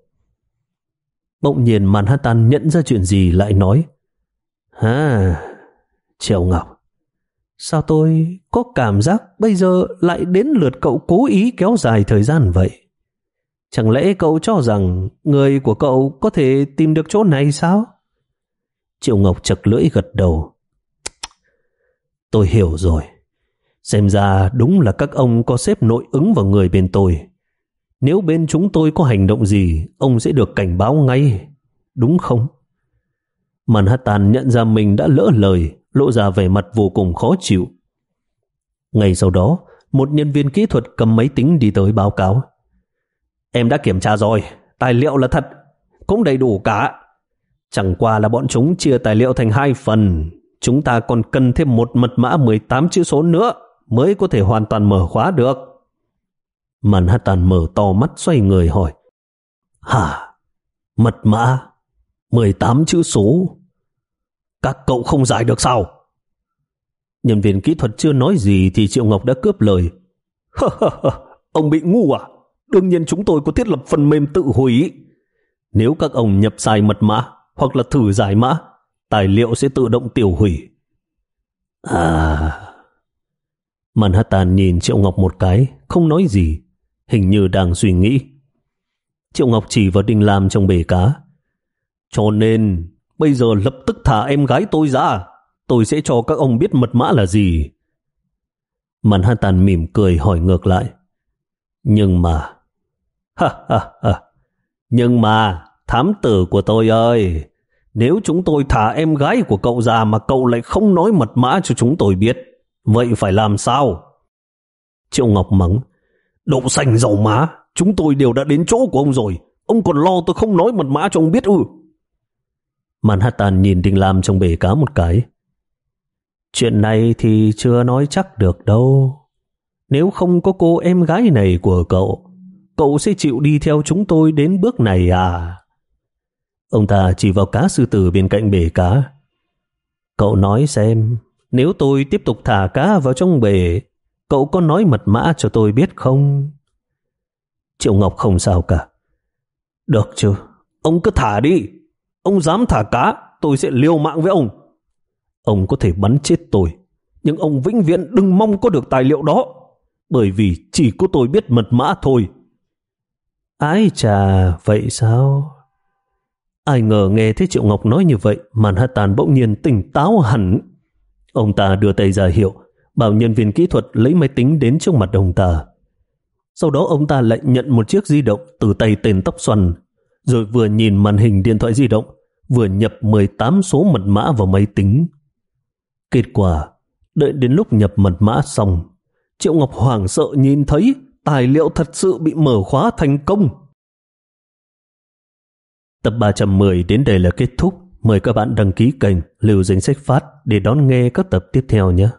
Bỗng nhiên Manhattan nhận ra chuyện gì, lại nói: Ha, Triệu Ngọc, sao tôi có cảm giác bây giờ lại đến lượt cậu cố ý kéo dài thời gian vậy? Chẳng lẽ cậu cho rằng người của cậu có thể tìm được chỗ này sao? Triệu Ngọc chật lưỡi gật đầu: Tôi hiểu rồi. Xem ra đúng là các ông có xếp nội ứng vào người bên tôi. Nếu bên chúng tôi có hành động gì, ông sẽ được cảnh báo ngay, đúng không? Manhattan nhận ra mình đã lỡ lời, lộ ra vẻ mặt vô cùng khó chịu. Ngay sau đó, một nhân viên kỹ thuật cầm máy tính đi tới báo cáo: Em đã kiểm tra rồi, tài liệu là thật, cũng đầy đủ cả. Chẳng qua là bọn chúng chia tài liệu thành hai phần. Chúng ta còn cần thêm một mật mã mười tám chữ số nữa mới có thể hoàn toàn mở khóa được. Manhattan mở to mắt xoay người hỏi: Hả? Mật mã mười tám chữ số? Các cậu không giải được sao? Nhân viên kỹ thuật chưa nói gì thì Triệu Ngọc đã cướp lời: Ông bị ngu à? Đương nhiên chúng tôi có thiết lập phần mềm tự hủy. Nếu các ông nhập sai mật mã hoặc là thử giải mã, tài liệu sẽ tự động tiêu hủy. À... Manhattan nhìn Triệu Ngọc một cái, không nói gì, hình như đang suy nghĩ. Triệu Ngọc chỉ vào Đinh Lam trong bể cá: Cho nên bây giờ lập tức thả em gái tôi ra, tôi sẽ cho các ông biết mật mã là gì. Manhattan mỉm cười hỏi ngược lại: Nhưng mà Ha ha ha. Nhưng mà, thám tử của tôi ơi, nếu chúng tôi thả em gái của cậu ra mà cậu lại không nói mật mã cho chúng tôi biết, vậy phải làm sao? Triệu Ngọc mắng, đậu xanh dầu má, chúng tôi đều đã đến chỗ của ông rồi, ông còn lo tôi không nói mật mã cho ông biết ư? Manhattan nhìn Đình Lam trong bể cá một cái. Chuyện này thì chưa nói chắc được đâu. Nếu không có cô em gái này của cậu, cậu sẽ chịu đi theo chúng tôi đến bước này à? Ông ta chỉ vào cá sư tử bên cạnh bể cá. Cậu nói xem, nếu tôi tiếp tục thả cá vào trong bể, cậu có nói mật mã cho tôi biết không? Triệu Ngọc không sao cả. Được chứ, ông cứ thả đi. Ông dám thả cá, tôi sẽ liều mạng với ông. Ông có thể bắn chết tôi, nhưng ông vĩnh viễn đừng mong có được tài liệu đó, bởi vì chỉ có tôi biết mật mã thôi. Ái chà, vậy sao? Ai ngờ nghe thấy Triệu Ngọc nói như vậy, Manhattan bỗng nhiên tỉnh táo hẳn. Ông ta đưa tay ra hiệu, bảo nhân viên kỹ thuật lấy máy tính đến trước mặt ông ta. Sau đó ông ta lại nhận một chiếc di động từ tay tên tóc xoăn, rồi vừa nhìn màn hình điện thoại di động, vừa nhập mười tám số mật mã vào máy tính. Kết quả, đợi đến lúc nhập mật mã xong, Triệu Ngọc hoảng sợ nhìn thấy tài liệu thật sự bị mở khóa thành công. Tập ba trăm mười đến đây là kết thúc. Mời các bạn đăng ký kênh Lưu Danh Sách Phát để đón nghe các tập tiếp theo nhé.